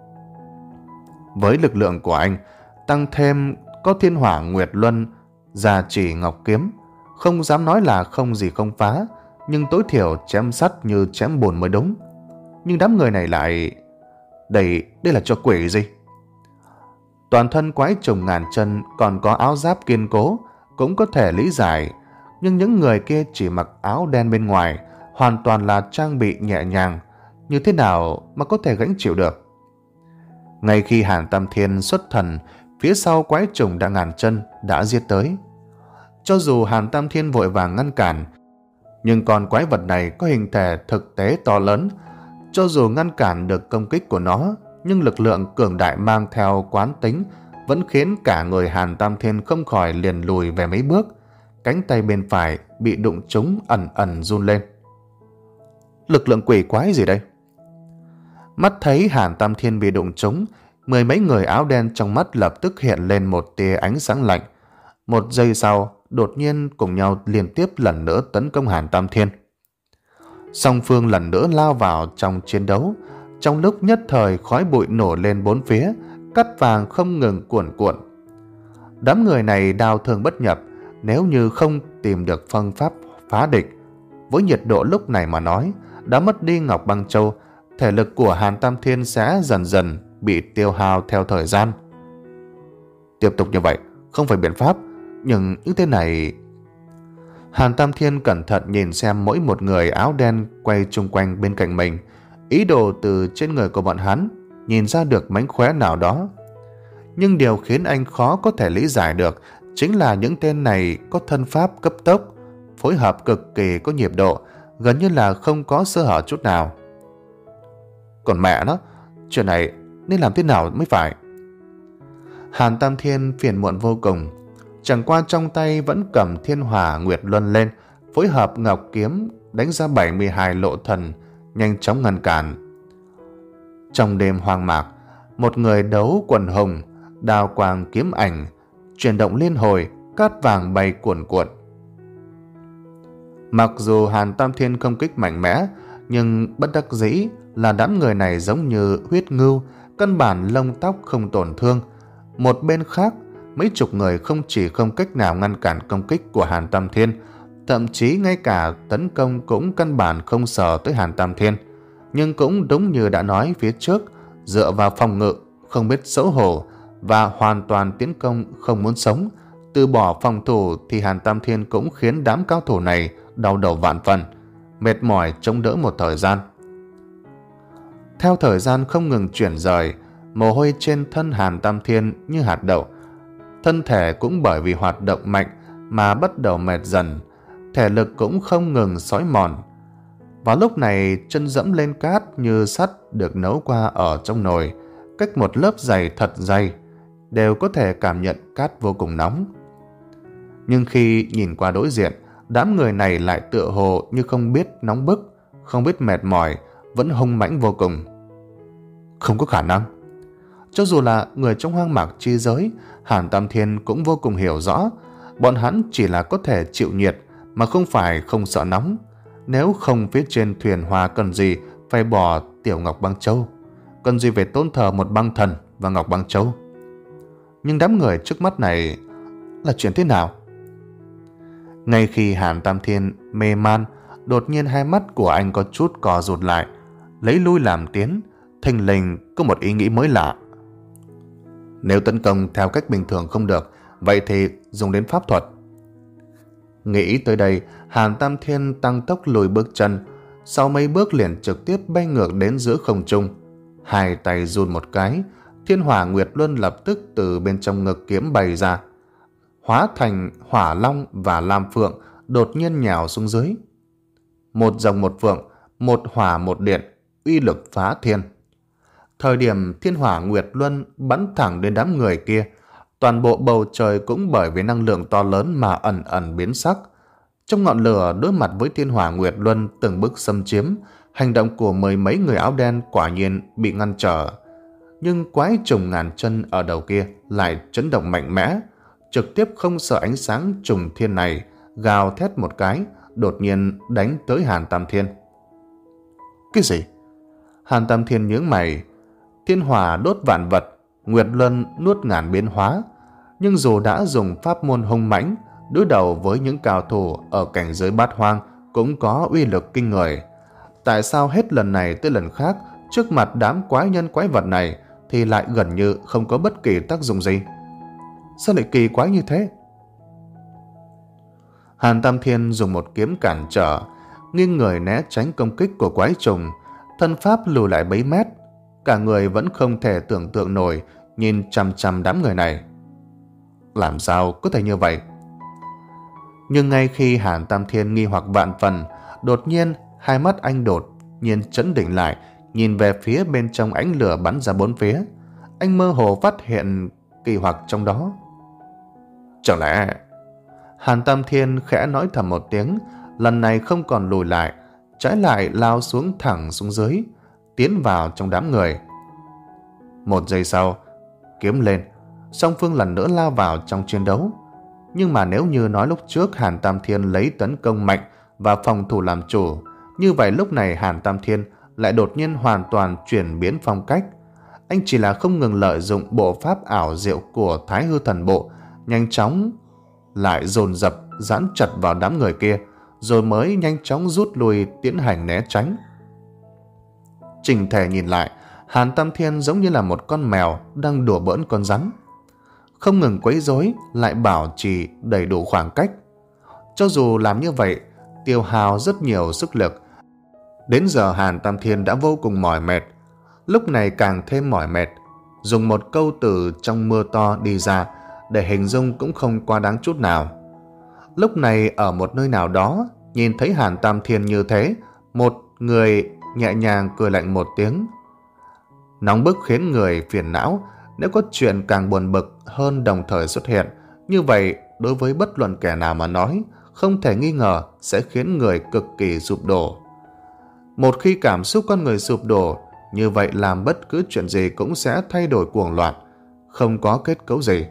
Với lực lượng của anh, tăng thêm có thiên hỏa nguyệt luân gia trì ngọc kiếm, không dám nói là không gì không phá, nhưng tối thiểu chém sắt như chém bùn mới đúng. Nhưng đám người này lại... Đây, đây là cho quỷ gì? Toàn thân quái trùng ngàn chân còn có áo giáp kiên cố, cũng có thể lý giải, nhưng những người kia chỉ mặc áo đen bên ngoài, hoàn toàn là trang bị nhẹ nhàng, như thế nào mà có thể gánh chịu được. Ngay khi Hàn Tam Thiên xuất thần, phía sau quái trùng đã ngàn chân đã giết tới. Cho dù Hàn Tam Thiên vội vàng ngăn cản, nhưng con quái vật này có hình thể thực tế to lớn, cho dù ngăn cản được công kích của nó, nhưng lực lượng cường đại mang theo quán tính vẫn khiến cả người Hàn Tam Thiên không khỏi liền lùi về mấy bước, cánh tay bên phải bị đụng trúng ẩn ẩn run lên. Lực lượng quỷ quái gì đây? Mắt thấy Hàn Tam Thiên bị đụng trúng, mười mấy người áo đen trong mắt lập tức hiện lên một tia ánh sáng lạnh. Một giây sau, đột nhiên cùng nhau liên tiếp lần nữa tấn công Hàn Tam Thiên. Song phương lần nữa lao vào trong chiến đấu. Trong lúc nhất thời khói bụi nổ lên bốn phía, cát vàng không ngừng cuộn cuộn. Đám người này đao thương bất nhập, nếu như không tìm được phương pháp phá địch, với nhiệt độ lúc này mà nói, đã mất đi Ngọc Băng Châu, thể lực của Hàn Tam Thiên sẽ dần dần bị tiêu hao theo thời gian. Tiếp tục như vậy không phải biện pháp, nhưng những thế này... Hàn Tam Thiên cẩn thận nhìn xem mỗi một người áo đen quay chung quanh bên cạnh mình, ý đồ từ trên người của bọn hắn nhìn ra được mánh khóe nào đó. Nhưng điều khiến anh khó có thể lý giải được chính là những tên này có thân pháp cấp tốc, phối hợp cực kỳ có nhịp độ, gần như là không có sơ hở chút nào. Còn mẹ nó, chuyện này nên làm thế nào mới phải? Hàn Tam Thiên phiền muộn vô cùng. Chẳng qua trong tay vẫn cầm thiên hỏa nguyệt luân lên, phối hợp ngọc kiếm đánh ra bảy mươi hai lộ thần, nhanh chóng ngăn cản. Trong đêm hoang mạc, một người đấu quần hùng, đao quang kiếm ảnh, chuyển động liên hồi, cát vàng bay cuồn cuộn. Mặc dù Hàn Tam Thiên công kích mạnh mẽ, nhưng bất đắc dĩ là đám người này giống như huyết ngưu, căn bản lông tóc không tổn thương. Một bên khác, mấy chục người không chỉ không cách nào ngăn cản công kích của Hàn Tam Thiên, thậm chí ngay cả tấn công cũng căn bản không sờ tới Hàn Tam Thiên. Nhưng cũng đúng như đã nói phía trước, dựa vào phòng ngự, không biết xấu hổ và hoàn toàn tiến công không muốn sống, từ bỏ phòng thủ thì Hàn Tam Thiên cũng khiến đám cao thủ này đau đầu vạn phần, mệt mỏi chống đỡ một thời gian. Theo thời gian không ngừng chuyển rời, mồ hôi trên thân Hàn Tam Thiên như hạt đậu, thân thể cũng bởi vì hoạt động mạnh mà bắt đầu mệt dần, thể lực cũng không ngừng xói mòn. Vào lúc này, chân dẫm lên cát như sắt được nấu qua ở trong nồi, cách một lớp dày thật dày, đều có thể cảm nhận cát vô cùng nóng. Nhưng khi nhìn qua đối diện, đám người này lại tựa hồ như không biết nóng bức, không biết mệt mỏi, vẫn hung mãnh vô cùng. Không có khả năng. Cho dù là người trong hoang mạc chi giới, Hàn Tam Thiên cũng vô cùng hiểu rõ, bọn hắn chỉ là có thể chịu nhiệt mà không phải không sợ nóng. Nếu không phía trên thuyền hoa cần gì phải bỏ tiểu Ngọc Băng Châu, cần gì phải tốn thờ một băng thần và Ngọc Băng Châu. Nhưng đám người trước mắt này là chuyện thế nào? Ngay khi Hàn Tam Thiên mê man, đột nhiên hai mắt của anh có chút co rụt lại, lấy lui làm tiến, thình lình có một ý nghĩ mới lạ. Nếu tấn công theo cách bình thường không được, vậy thì dùng đến pháp thuật. Nghĩ tới đây, Hàn Tam Thiên tăng tốc lùi bước chân, sau mấy bước liền trực tiếp bay ngược đến giữa không trung. Hai tay run một cái, thiên hỏa nguyệt luân lập tức từ bên trong ngực kiếm bày ra, hóa thành hỏa long và lam phượng, đột nhiên nhào xuống dưới. Một rồng một phượng, một hỏa một điện, uy lực phá thiên. Thời điểm thiên hỏa nguyệt luân bắn thẳng đến đám người kia, toàn bộ bầu trời cũng bởi vì năng lượng to lớn mà ẩn ẩn biến sắc. Trong ngọn lửa đối mặt với thiên hỏa nguyệt luân từng bước xâm chiếm, Hành động của mười mấy người áo đen quả nhiên bị ngăn trở. Nhưng quái trùng ngàn chân ở đầu kia lại chấn động mạnh mẽ, trực tiếp không sợ ánh sáng trùng thiên này, gào thét một cái, đột nhiên đánh tới Hàn Tam Thiên. Cái gì? Hàn Tam Thiên nhướng mày. Thiên hỏa đốt vạn vật, Nguyệt Luân nuốt ngàn biến hóa, nhưng dù đã dùng pháp môn hung mãnh đối đầu với những cao thủ ở cảnh giới bát hoang cũng có uy lực kinh người. Tại sao hết lần này tới lần khác trước mặt đám quái nhân quái vật này thì lại gần như không có bất kỳ tác dụng gì? Sao lại kỳ quái như thế? Hàn Tam Thiên dùng một kiếm cản trở, nghiêng người né tránh công kích của quái trùng, thân pháp lùi lại mấy mét. Cả người vẫn không thể tưởng tượng nổi, nhìn chằm chằm đám người này. Làm sao có thể như vậy? Nhưng ngay khi Hàn Tam Thiên nghi hoặc vạn phần, đột nhiên hai mắt anh đột nhiên chấn định lại, nhìn về phía bên trong ánh lửa bắn ra bốn phía. Anh mơ hồ phát hiện kỳ hoặc trong đó. Chẳng lẽ... Hàn Tam Thiên khẽ nói thầm một tiếng, lần này không còn lùi lại, trái lại lao xuống thẳng xuống dưới, tiến vào trong đám người. Một giây sau, kiếm lên, song phương lần nữa lao vào trong chiến đấu. Nhưng mà nếu như nói lúc trước Hàn Tam Thiên lấy tấn công mạnh và phòng thủ làm chủ, như vậy lúc này Hàn Tam Thiên lại đột nhiên hoàn toàn chuyển biến phong cách. Anh chỉ là không ngừng lợi dụng bộ pháp ảo diệu của Thái Hư Thần Bộ, nhanh chóng lại dồn dập dán chặt vào đám người kia, rồi mới nhanh chóng rút lui tiến hành né tránh. Chỉnh thể nhìn lại, Hàn Tam Thiên giống như là một con mèo đang đùa bỡn con rắn, không ngừng quấy rối lại bảo trì đầy đủ khoảng cách. Cho dù làm như vậy tiêu hao rất nhiều sức lực, đến giờ Hàn Tam Thiên đã vô cùng mỏi mệt, lúc này càng thêm mỏi mệt. Dùng một câu từ trong mưa to đi ra để hình dung cũng không quá đáng chút nào. Lúc này ở một nơi nào đó, nhìn thấy Hàn Tam Thiên như thế, một người nhẹ nhàng cười lạnh một tiếng. Nóng bức khiến người phiền não, nếu có chuyện càng buồn bực hơn đồng thời xuất hiện, như vậy đối với bất luận kẻ nào mà nói, không thể nghi ngờ sẽ khiến người cực kỳ sụp đổ. Một khi cảm xúc con người sụp đổ, như vậy làm bất cứ chuyện gì cũng sẽ thay đổi cuồng loạn, không có kết cấu gì.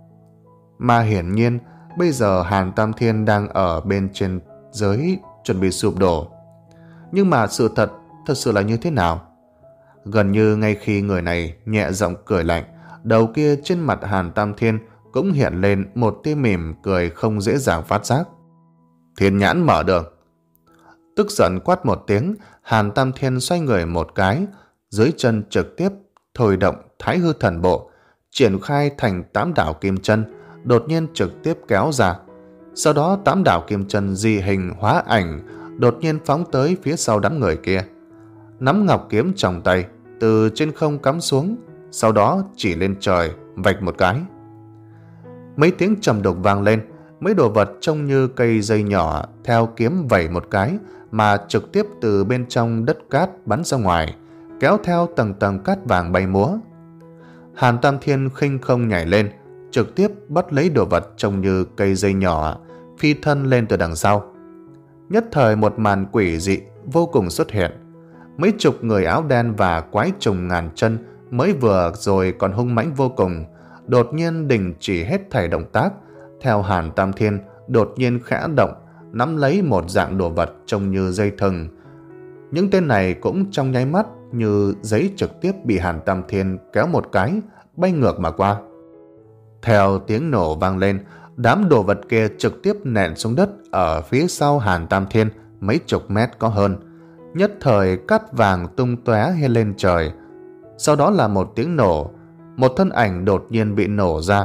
Mà hiển nhiên, bây giờ Hàn Tam Thiên đang ở bên trên giới chuẩn bị sụp đổ. Nhưng mà sự thật thật sự là như thế nào? Gần như ngay khi người này nhẹ giọng cười lạnh, đầu kia trên mặt Hàn Tam Thiên cũng hiện lên một tia mỉm cười không dễ dàng phát giác. Thiên nhãn mở đường. Tức giận quát một tiếng, Hàn Tam Thiên xoay người một cái, dưới chân trực tiếp thôi động Thái Hư Thần Bộ, triển khai thành tám đảo kim chân, đột nhiên trực tiếp kéo ra. Sau đó tám đảo kim chân di hình hóa ảnh, đột nhiên phóng tới phía sau đám người kia. Nắm ngọc kiếm trong tay, từ trên không cắm xuống, sau đó chỉ lên trời, vạch một cái. Mấy tiếng trầm đục vang lên, mấy đồ vật trông như cây dây nhỏ theo kiếm vẩy một cái mà trực tiếp từ bên trong đất cát bắn ra ngoài, kéo theo tầng tầng cát vàng bay múa. Hàn Tam Thiên khinh không nhảy lên, trực tiếp bắt lấy đồ vật trông như cây dây nhỏ, phi thân lên từ đằng sau. Nhất thời một màn quỷ dị vô cùng xuất hiện. Mấy chục người áo đen và quái trùng ngàn chân mới vừa rồi còn hung mãnh vô cùng, đột nhiên đình chỉ hết thảy động tác, theo Hàn Tam Thiên đột nhiên khẽ động, nắm lấy một dạng đồ vật trông như dây thừng. Những tên này cũng trong nháy mắt như giấy trực tiếp bị Hàn Tam Thiên kéo một cái, bay ngược mà qua. Theo tiếng nổ vang lên, đám đồ vật kia trực tiếp nện xuống đất ở phía sau Hàn Tam Thiên mấy chục mét có hơn. Nhất thời cát vàng tung tóe lên trời. Sau đó là một tiếng nổ, một thân ảnh đột nhiên bị nổ ra.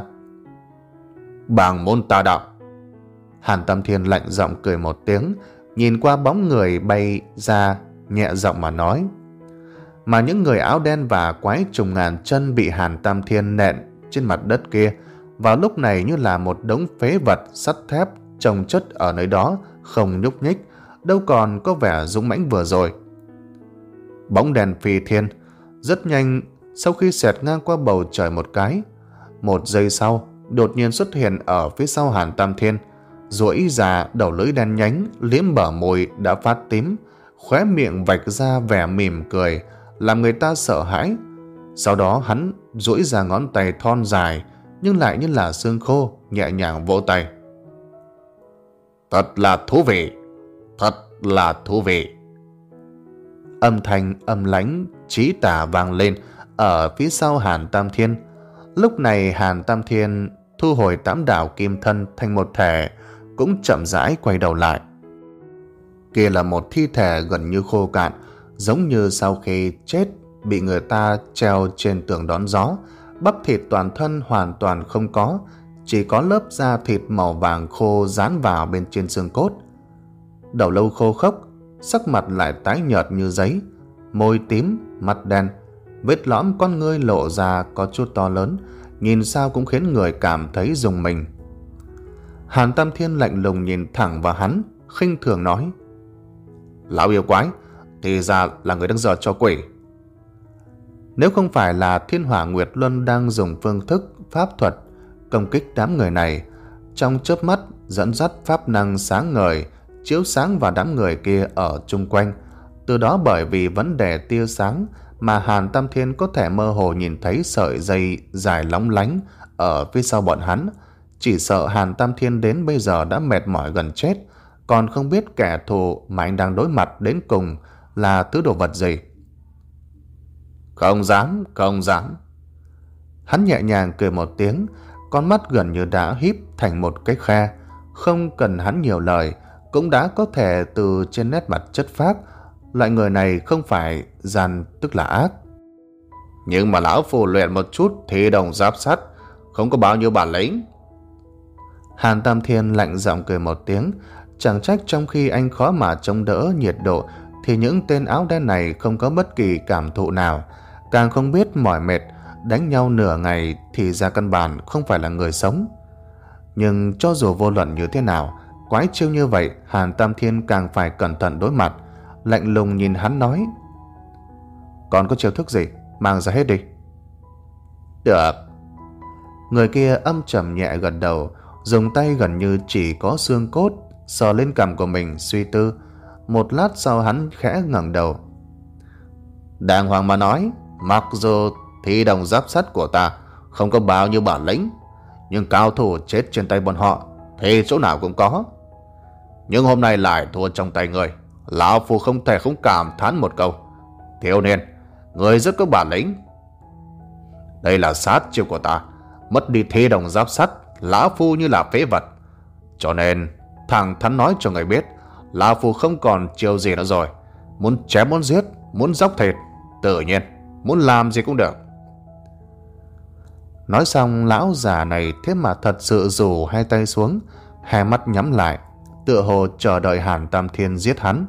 Bàng môn tà đạo. Hàn Tam Thiên lạnh giọng cười một tiếng, nhìn qua bóng người bay ra, nhẹ giọng mà nói. Mà những người áo đen và quái trùng ngàn chân bị Hàn Tam Thiên nện trên mặt đất kia, vào lúc này như là một đống phế vật sắt thép chồng chất ở nơi đó, không nhúc nhích, đâu còn có vẻ dũng mãnh vừa rồi. Bóng đèn phi thiên, rất nhanh sau khi xẹt ngang qua bầu trời một cái, một giây sau đột nhiên xuất hiện ở phía sau Hàn Tam Thiên, duỗi ra đầu lưỡi đen nhánh liếm bờ môi đã phát tím, khóe miệng vạch ra vẻ mỉm cười làm người ta sợ hãi. Sau đó hắn duỗi ra ngón tay thon dài nhưng lại như là xương khô, nhẹ nhàng vỗ tay. Thật là thú vị, thật là thú vị. Âm thanh âm lãnh chí tả vang lên ở phía sau Hàn Tam Thiên. Lúc này Hàn Tam Thiên thu hồi tám đạo kim thân thành một thể, cũng chậm rãi quay đầu lại. Kia là một thi thể gần như khô cạn, giống như sau khi chết bị người ta treo trên tường đón gió. Bắp thịt toàn thân hoàn toàn không có, chỉ có lớp da thịt màu vàng khô dán vào bên trên xương cốt. Đầu lâu khô khốc, sắc mặt lại tái nhợt như giấy, môi tím, mắt đen, vết lõm con ngươi lộ ra có chút to lớn, nhìn sao cũng khiến người cảm thấy rùng mình. Hàn Tam Thiên lạnh lùng nhìn thẳng vào hắn, khinh thường nói: Lão yêu quái, thì ra là người đang giở trò quỷ. Nếu không phải là Thiên Hỏa Nguyệt Luân đang dùng phương thức pháp thuật công kích đám người này, trong chớp mắt dẫn dắt pháp năng sáng ngời chiếu sáng vào đám người kia ở chung quanh, từ đó bởi vì vấn đề tia sáng mà Hàn Tam Thiên có thể mơ hồ nhìn thấy sợi dây dài lóng lánh ở phía sau bọn hắn. Chỉ sợ Hàn Tam Thiên đến bây giờ đã mệt mỏi gần chết, còn không biết kẻ thù mà anh đang đối mặt đến cùng là thứ đồ vật gì. Không dám, không dám. Hắn nhẹ nhàng cười một tiếng, con mắt gần như đã híp thành một cái khe. Không cần hắn nhiều lời, cũng đã có thể từ trên nét mặt chất phác, loại người này không phải gian tức là ác. Nhưng mà lão phù luyện một chút thì đồng giáp sắt, không có bao nhiêu bản lĩnh. Hàn Tam Thiên lạnh giọng cười một tiếng. Chẳng trách trong khi anh khó mà chống đỡ nhiệt độ thì những tên áo đen này không có bất kỳ cảm thụ nào, càng không biết mỏi mệt. Đánh nhau nửa ngày thì ra căn bản không phải là người sống. Nhưng cho dù vô luận như thế nào, quái chiêu như vậy Hàn Tam Thiên càng phải cẩn thận đối mặt. Lạnh lùng nhìn hắn nói: Còn có chiêu thức gì, mang ra hết đi. Được. Người kia âm trầm nhẹ gật đầu, dùng tay gần như chỉ có xương cốt sờ lên cằm của mình suy tư. Một lát sau hắn khẽ ngẩng đầu. Đàng hoàng mà nói, mặc dù thi đồng giáp sắt của ta không có bao nhiêu bản lĩnh, nhưng cao thủ chết trên tay bọn họ thì chỗ nào cũng có. Nhưng hôm nay lại thua trong tay người, lão phu không thể không cảm thán một câu: thiếu niên, người rất có bản lĩnh. Đây là sát chiêu của ta, mất đi thi đồng giáp sắt, lão phu như là phế vật. Cho nên thẳng thắn nói cho người biết, lão phu không còn chiêu gì nữa rồi. Muốn chém muốn giết, muốn dốc thịt, tự nhiên muốn làm gì cũng được. Nói xong, lão già này thế mà thật sự rủ hai tay xuống, hai mắt nhắm lại, tựa hồ chờ đợi Hàn Tam Thiên giết hắn.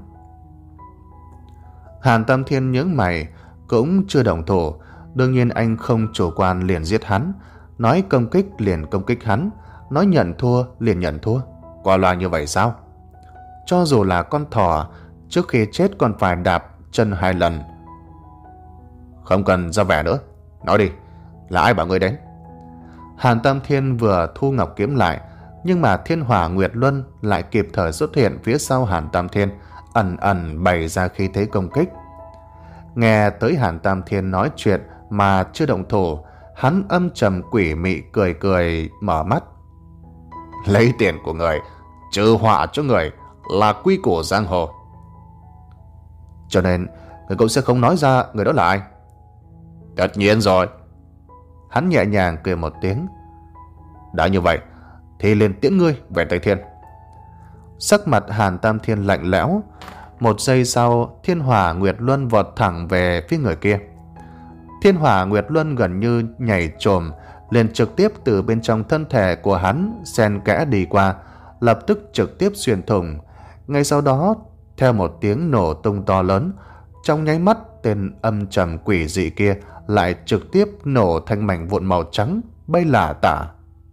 Hàn Tam Thiên nhướng mày, cũng chưa đồng thủ. Đương nhiên anh không chủ quan liền giết hắn, nói công kích liền công kích hắn, nói nhận thua liền nhận thua. Qua loa như vậy sao? Cho dù là con thỏ, trước khi chết còn phải đạp chân hai lần. Không cần ra vẻ nữa, nói đi, là ai bảo ngươi đến? Hàn Tam Thiên vừa thu ngọc kiếm lại, nhưng mà Thiên Hỏa Nguyệt Luân lại kịp thời xuất hiện phía sau Hàn Tam Thiên, ẩn ẩn bày ra khí thế công kích. Nghe tới Hàn Tam Thiên nói chuyện mà chưa động thủ, hắn âm trầm quỷ mị cười cười mở mắt. Lấy tiền của người, trừ họa cho người là quy củ giang hồ. Cho nên người cũng sẽ không nói ra người đó là ai? Tất nhiên rồi. Hắn nhẹ nhàng cười một tiếng. Đã như vậy thì liền tiễn ngươi về Tây Thiên. Sắc mặt Hàn Tam Thiên lạnh lẽo. Một giây sau, Thiên Hỏa Nguyệt Luân vọt thẳng về phía người kia. Thiên Hỏa Nguyệt Luân gần như nhảy chồm, liền trực tiếp từ bên trong thân thể của hắn xen kẽ đi qua, lập tức trực tiếp xuyên thủng. Ngay sau đó, theo một tiếng nổ tung to lớn, trong nháy mắt tên âm trầm quỷ dị kia lại trực tiếp nổ thành mảnh vụn màu trắng bay lả tả.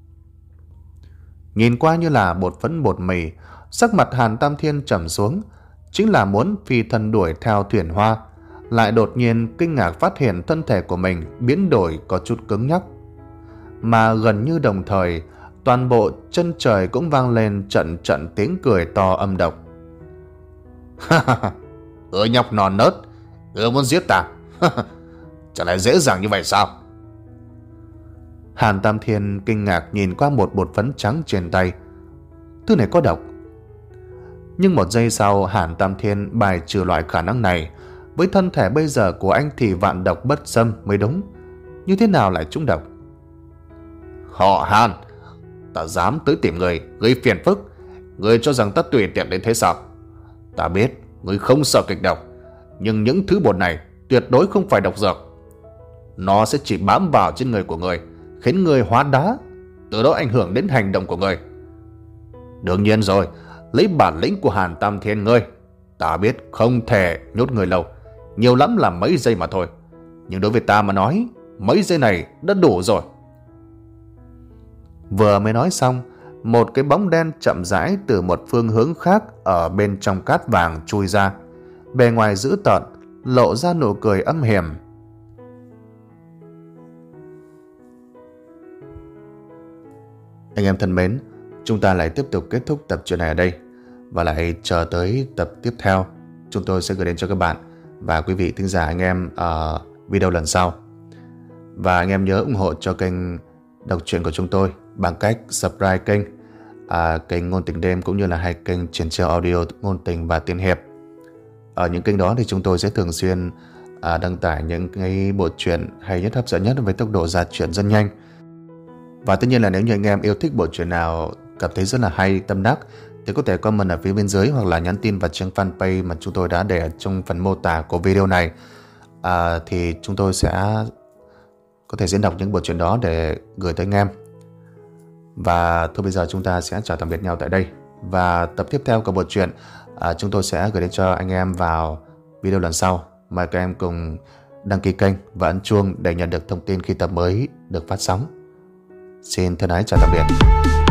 Nhìn qua như là bột phấn bột mì, sắc mặt Hàn Tam Thiên trầm xuống. Chính là muốn phi thân đuổi theo thuyền hoa, lại đột nhiên kinh ngạc phát hiện thân thể của mình biến đổi có chút cứng nhắc. Mà gần như đồng thời, toàn bộ chân trời cũng vang lên trận trận tiếng cười to âm độc. Ơ nhóc non nớt, ơ muốn giết ta? Chả lại dễ dàng như vậy sao? Hàn Tam Thiên kinh ngạc nhìn qua một bột phấn trắng trên tay. Thứ này có độc. Nhưng một giây sau, Hàn Tam Thiên bài trừ loại khả năng này. Với thân thể bây giờ của anh thì vạn độc bất xâm mới đúng. Như thế nào lại trúng độc? Họ Hàn, ta dám tới tìm người gây phiền phức, người cho rằng ta tùy tiện đến thế sao? Ta biết người không sợ kịch độc, nhưng những thứ bột này tuyệt đối không phải độc dược. Nó sẽ chỉ bám vào trên người của người, khiến người hóa đá, từ đó ảnh hưởng đến hành động của người. Đương nhiên rồi, lấy bản lĩnh của Hàn Tam Thiên ngươi, ta biết không thể nhốt người lâu, nhiều lắm là mấy giây mà thôi. Nhưng đối với ta mà nói, mấy giây này đã đủ rồi. Vừa mới nói xong, một cái bóng đen chậm rãi từ một phương hướng khác ở bên trong cát vàng chui ra. Bề ngoài dữ tợn, lộ ra nụ cười âm hiểm. Anh em thân mến, chúng ta lại tiếp tục kết thúc tập truyện này ở đây, và lại chờ tới tập tiếp theo chúng tôi sẽ gửi đến cho các bạn và quý vị thính giả anh em ở video lần sau. Và anh em nhớ ủng hộ cho kênh đọc truyện của chúng tôi bằng cách subscribe kênh à, kênh Ngôn Tình Đêm, cũng như là hai kênh Triển Chiêu Audio Ngôn Tình và Tiên Hiệp. Ở những kênh đó thì chúng tôi sẽ thường xuyên à, đăng tải những cái bộ truyện hay nhất, hấp dẫn nhất với tốc độ ra truyện rất nhanh. Và tất nhiên là nếu như anh em yêu thích bộ truyện nào, cảm thấy rất là hay, tâm đắc, thì có thể comment ở phía bên dưới hoặc là nhắn tin vào trang fanpage mà chúng tôi đã để ở trong phần mô tả của video này. À, thì chúng tôi sẽ có thể diễn đọc những bộ truyện đó để gửi tới anh em. Và thôi bây giờ chúng ta sẽ chào tạm biệt nhau tại đây. Và tập tiếp theo của bộ truyện à, chúng tôi sẽ gửi đến cho anh em vào video lần sau. Mời các em cùng đăng ký kênh và ấn chuông để nhận được thông tin khi tập mới được phát sóng. Xin thân ái chào tạm biệt.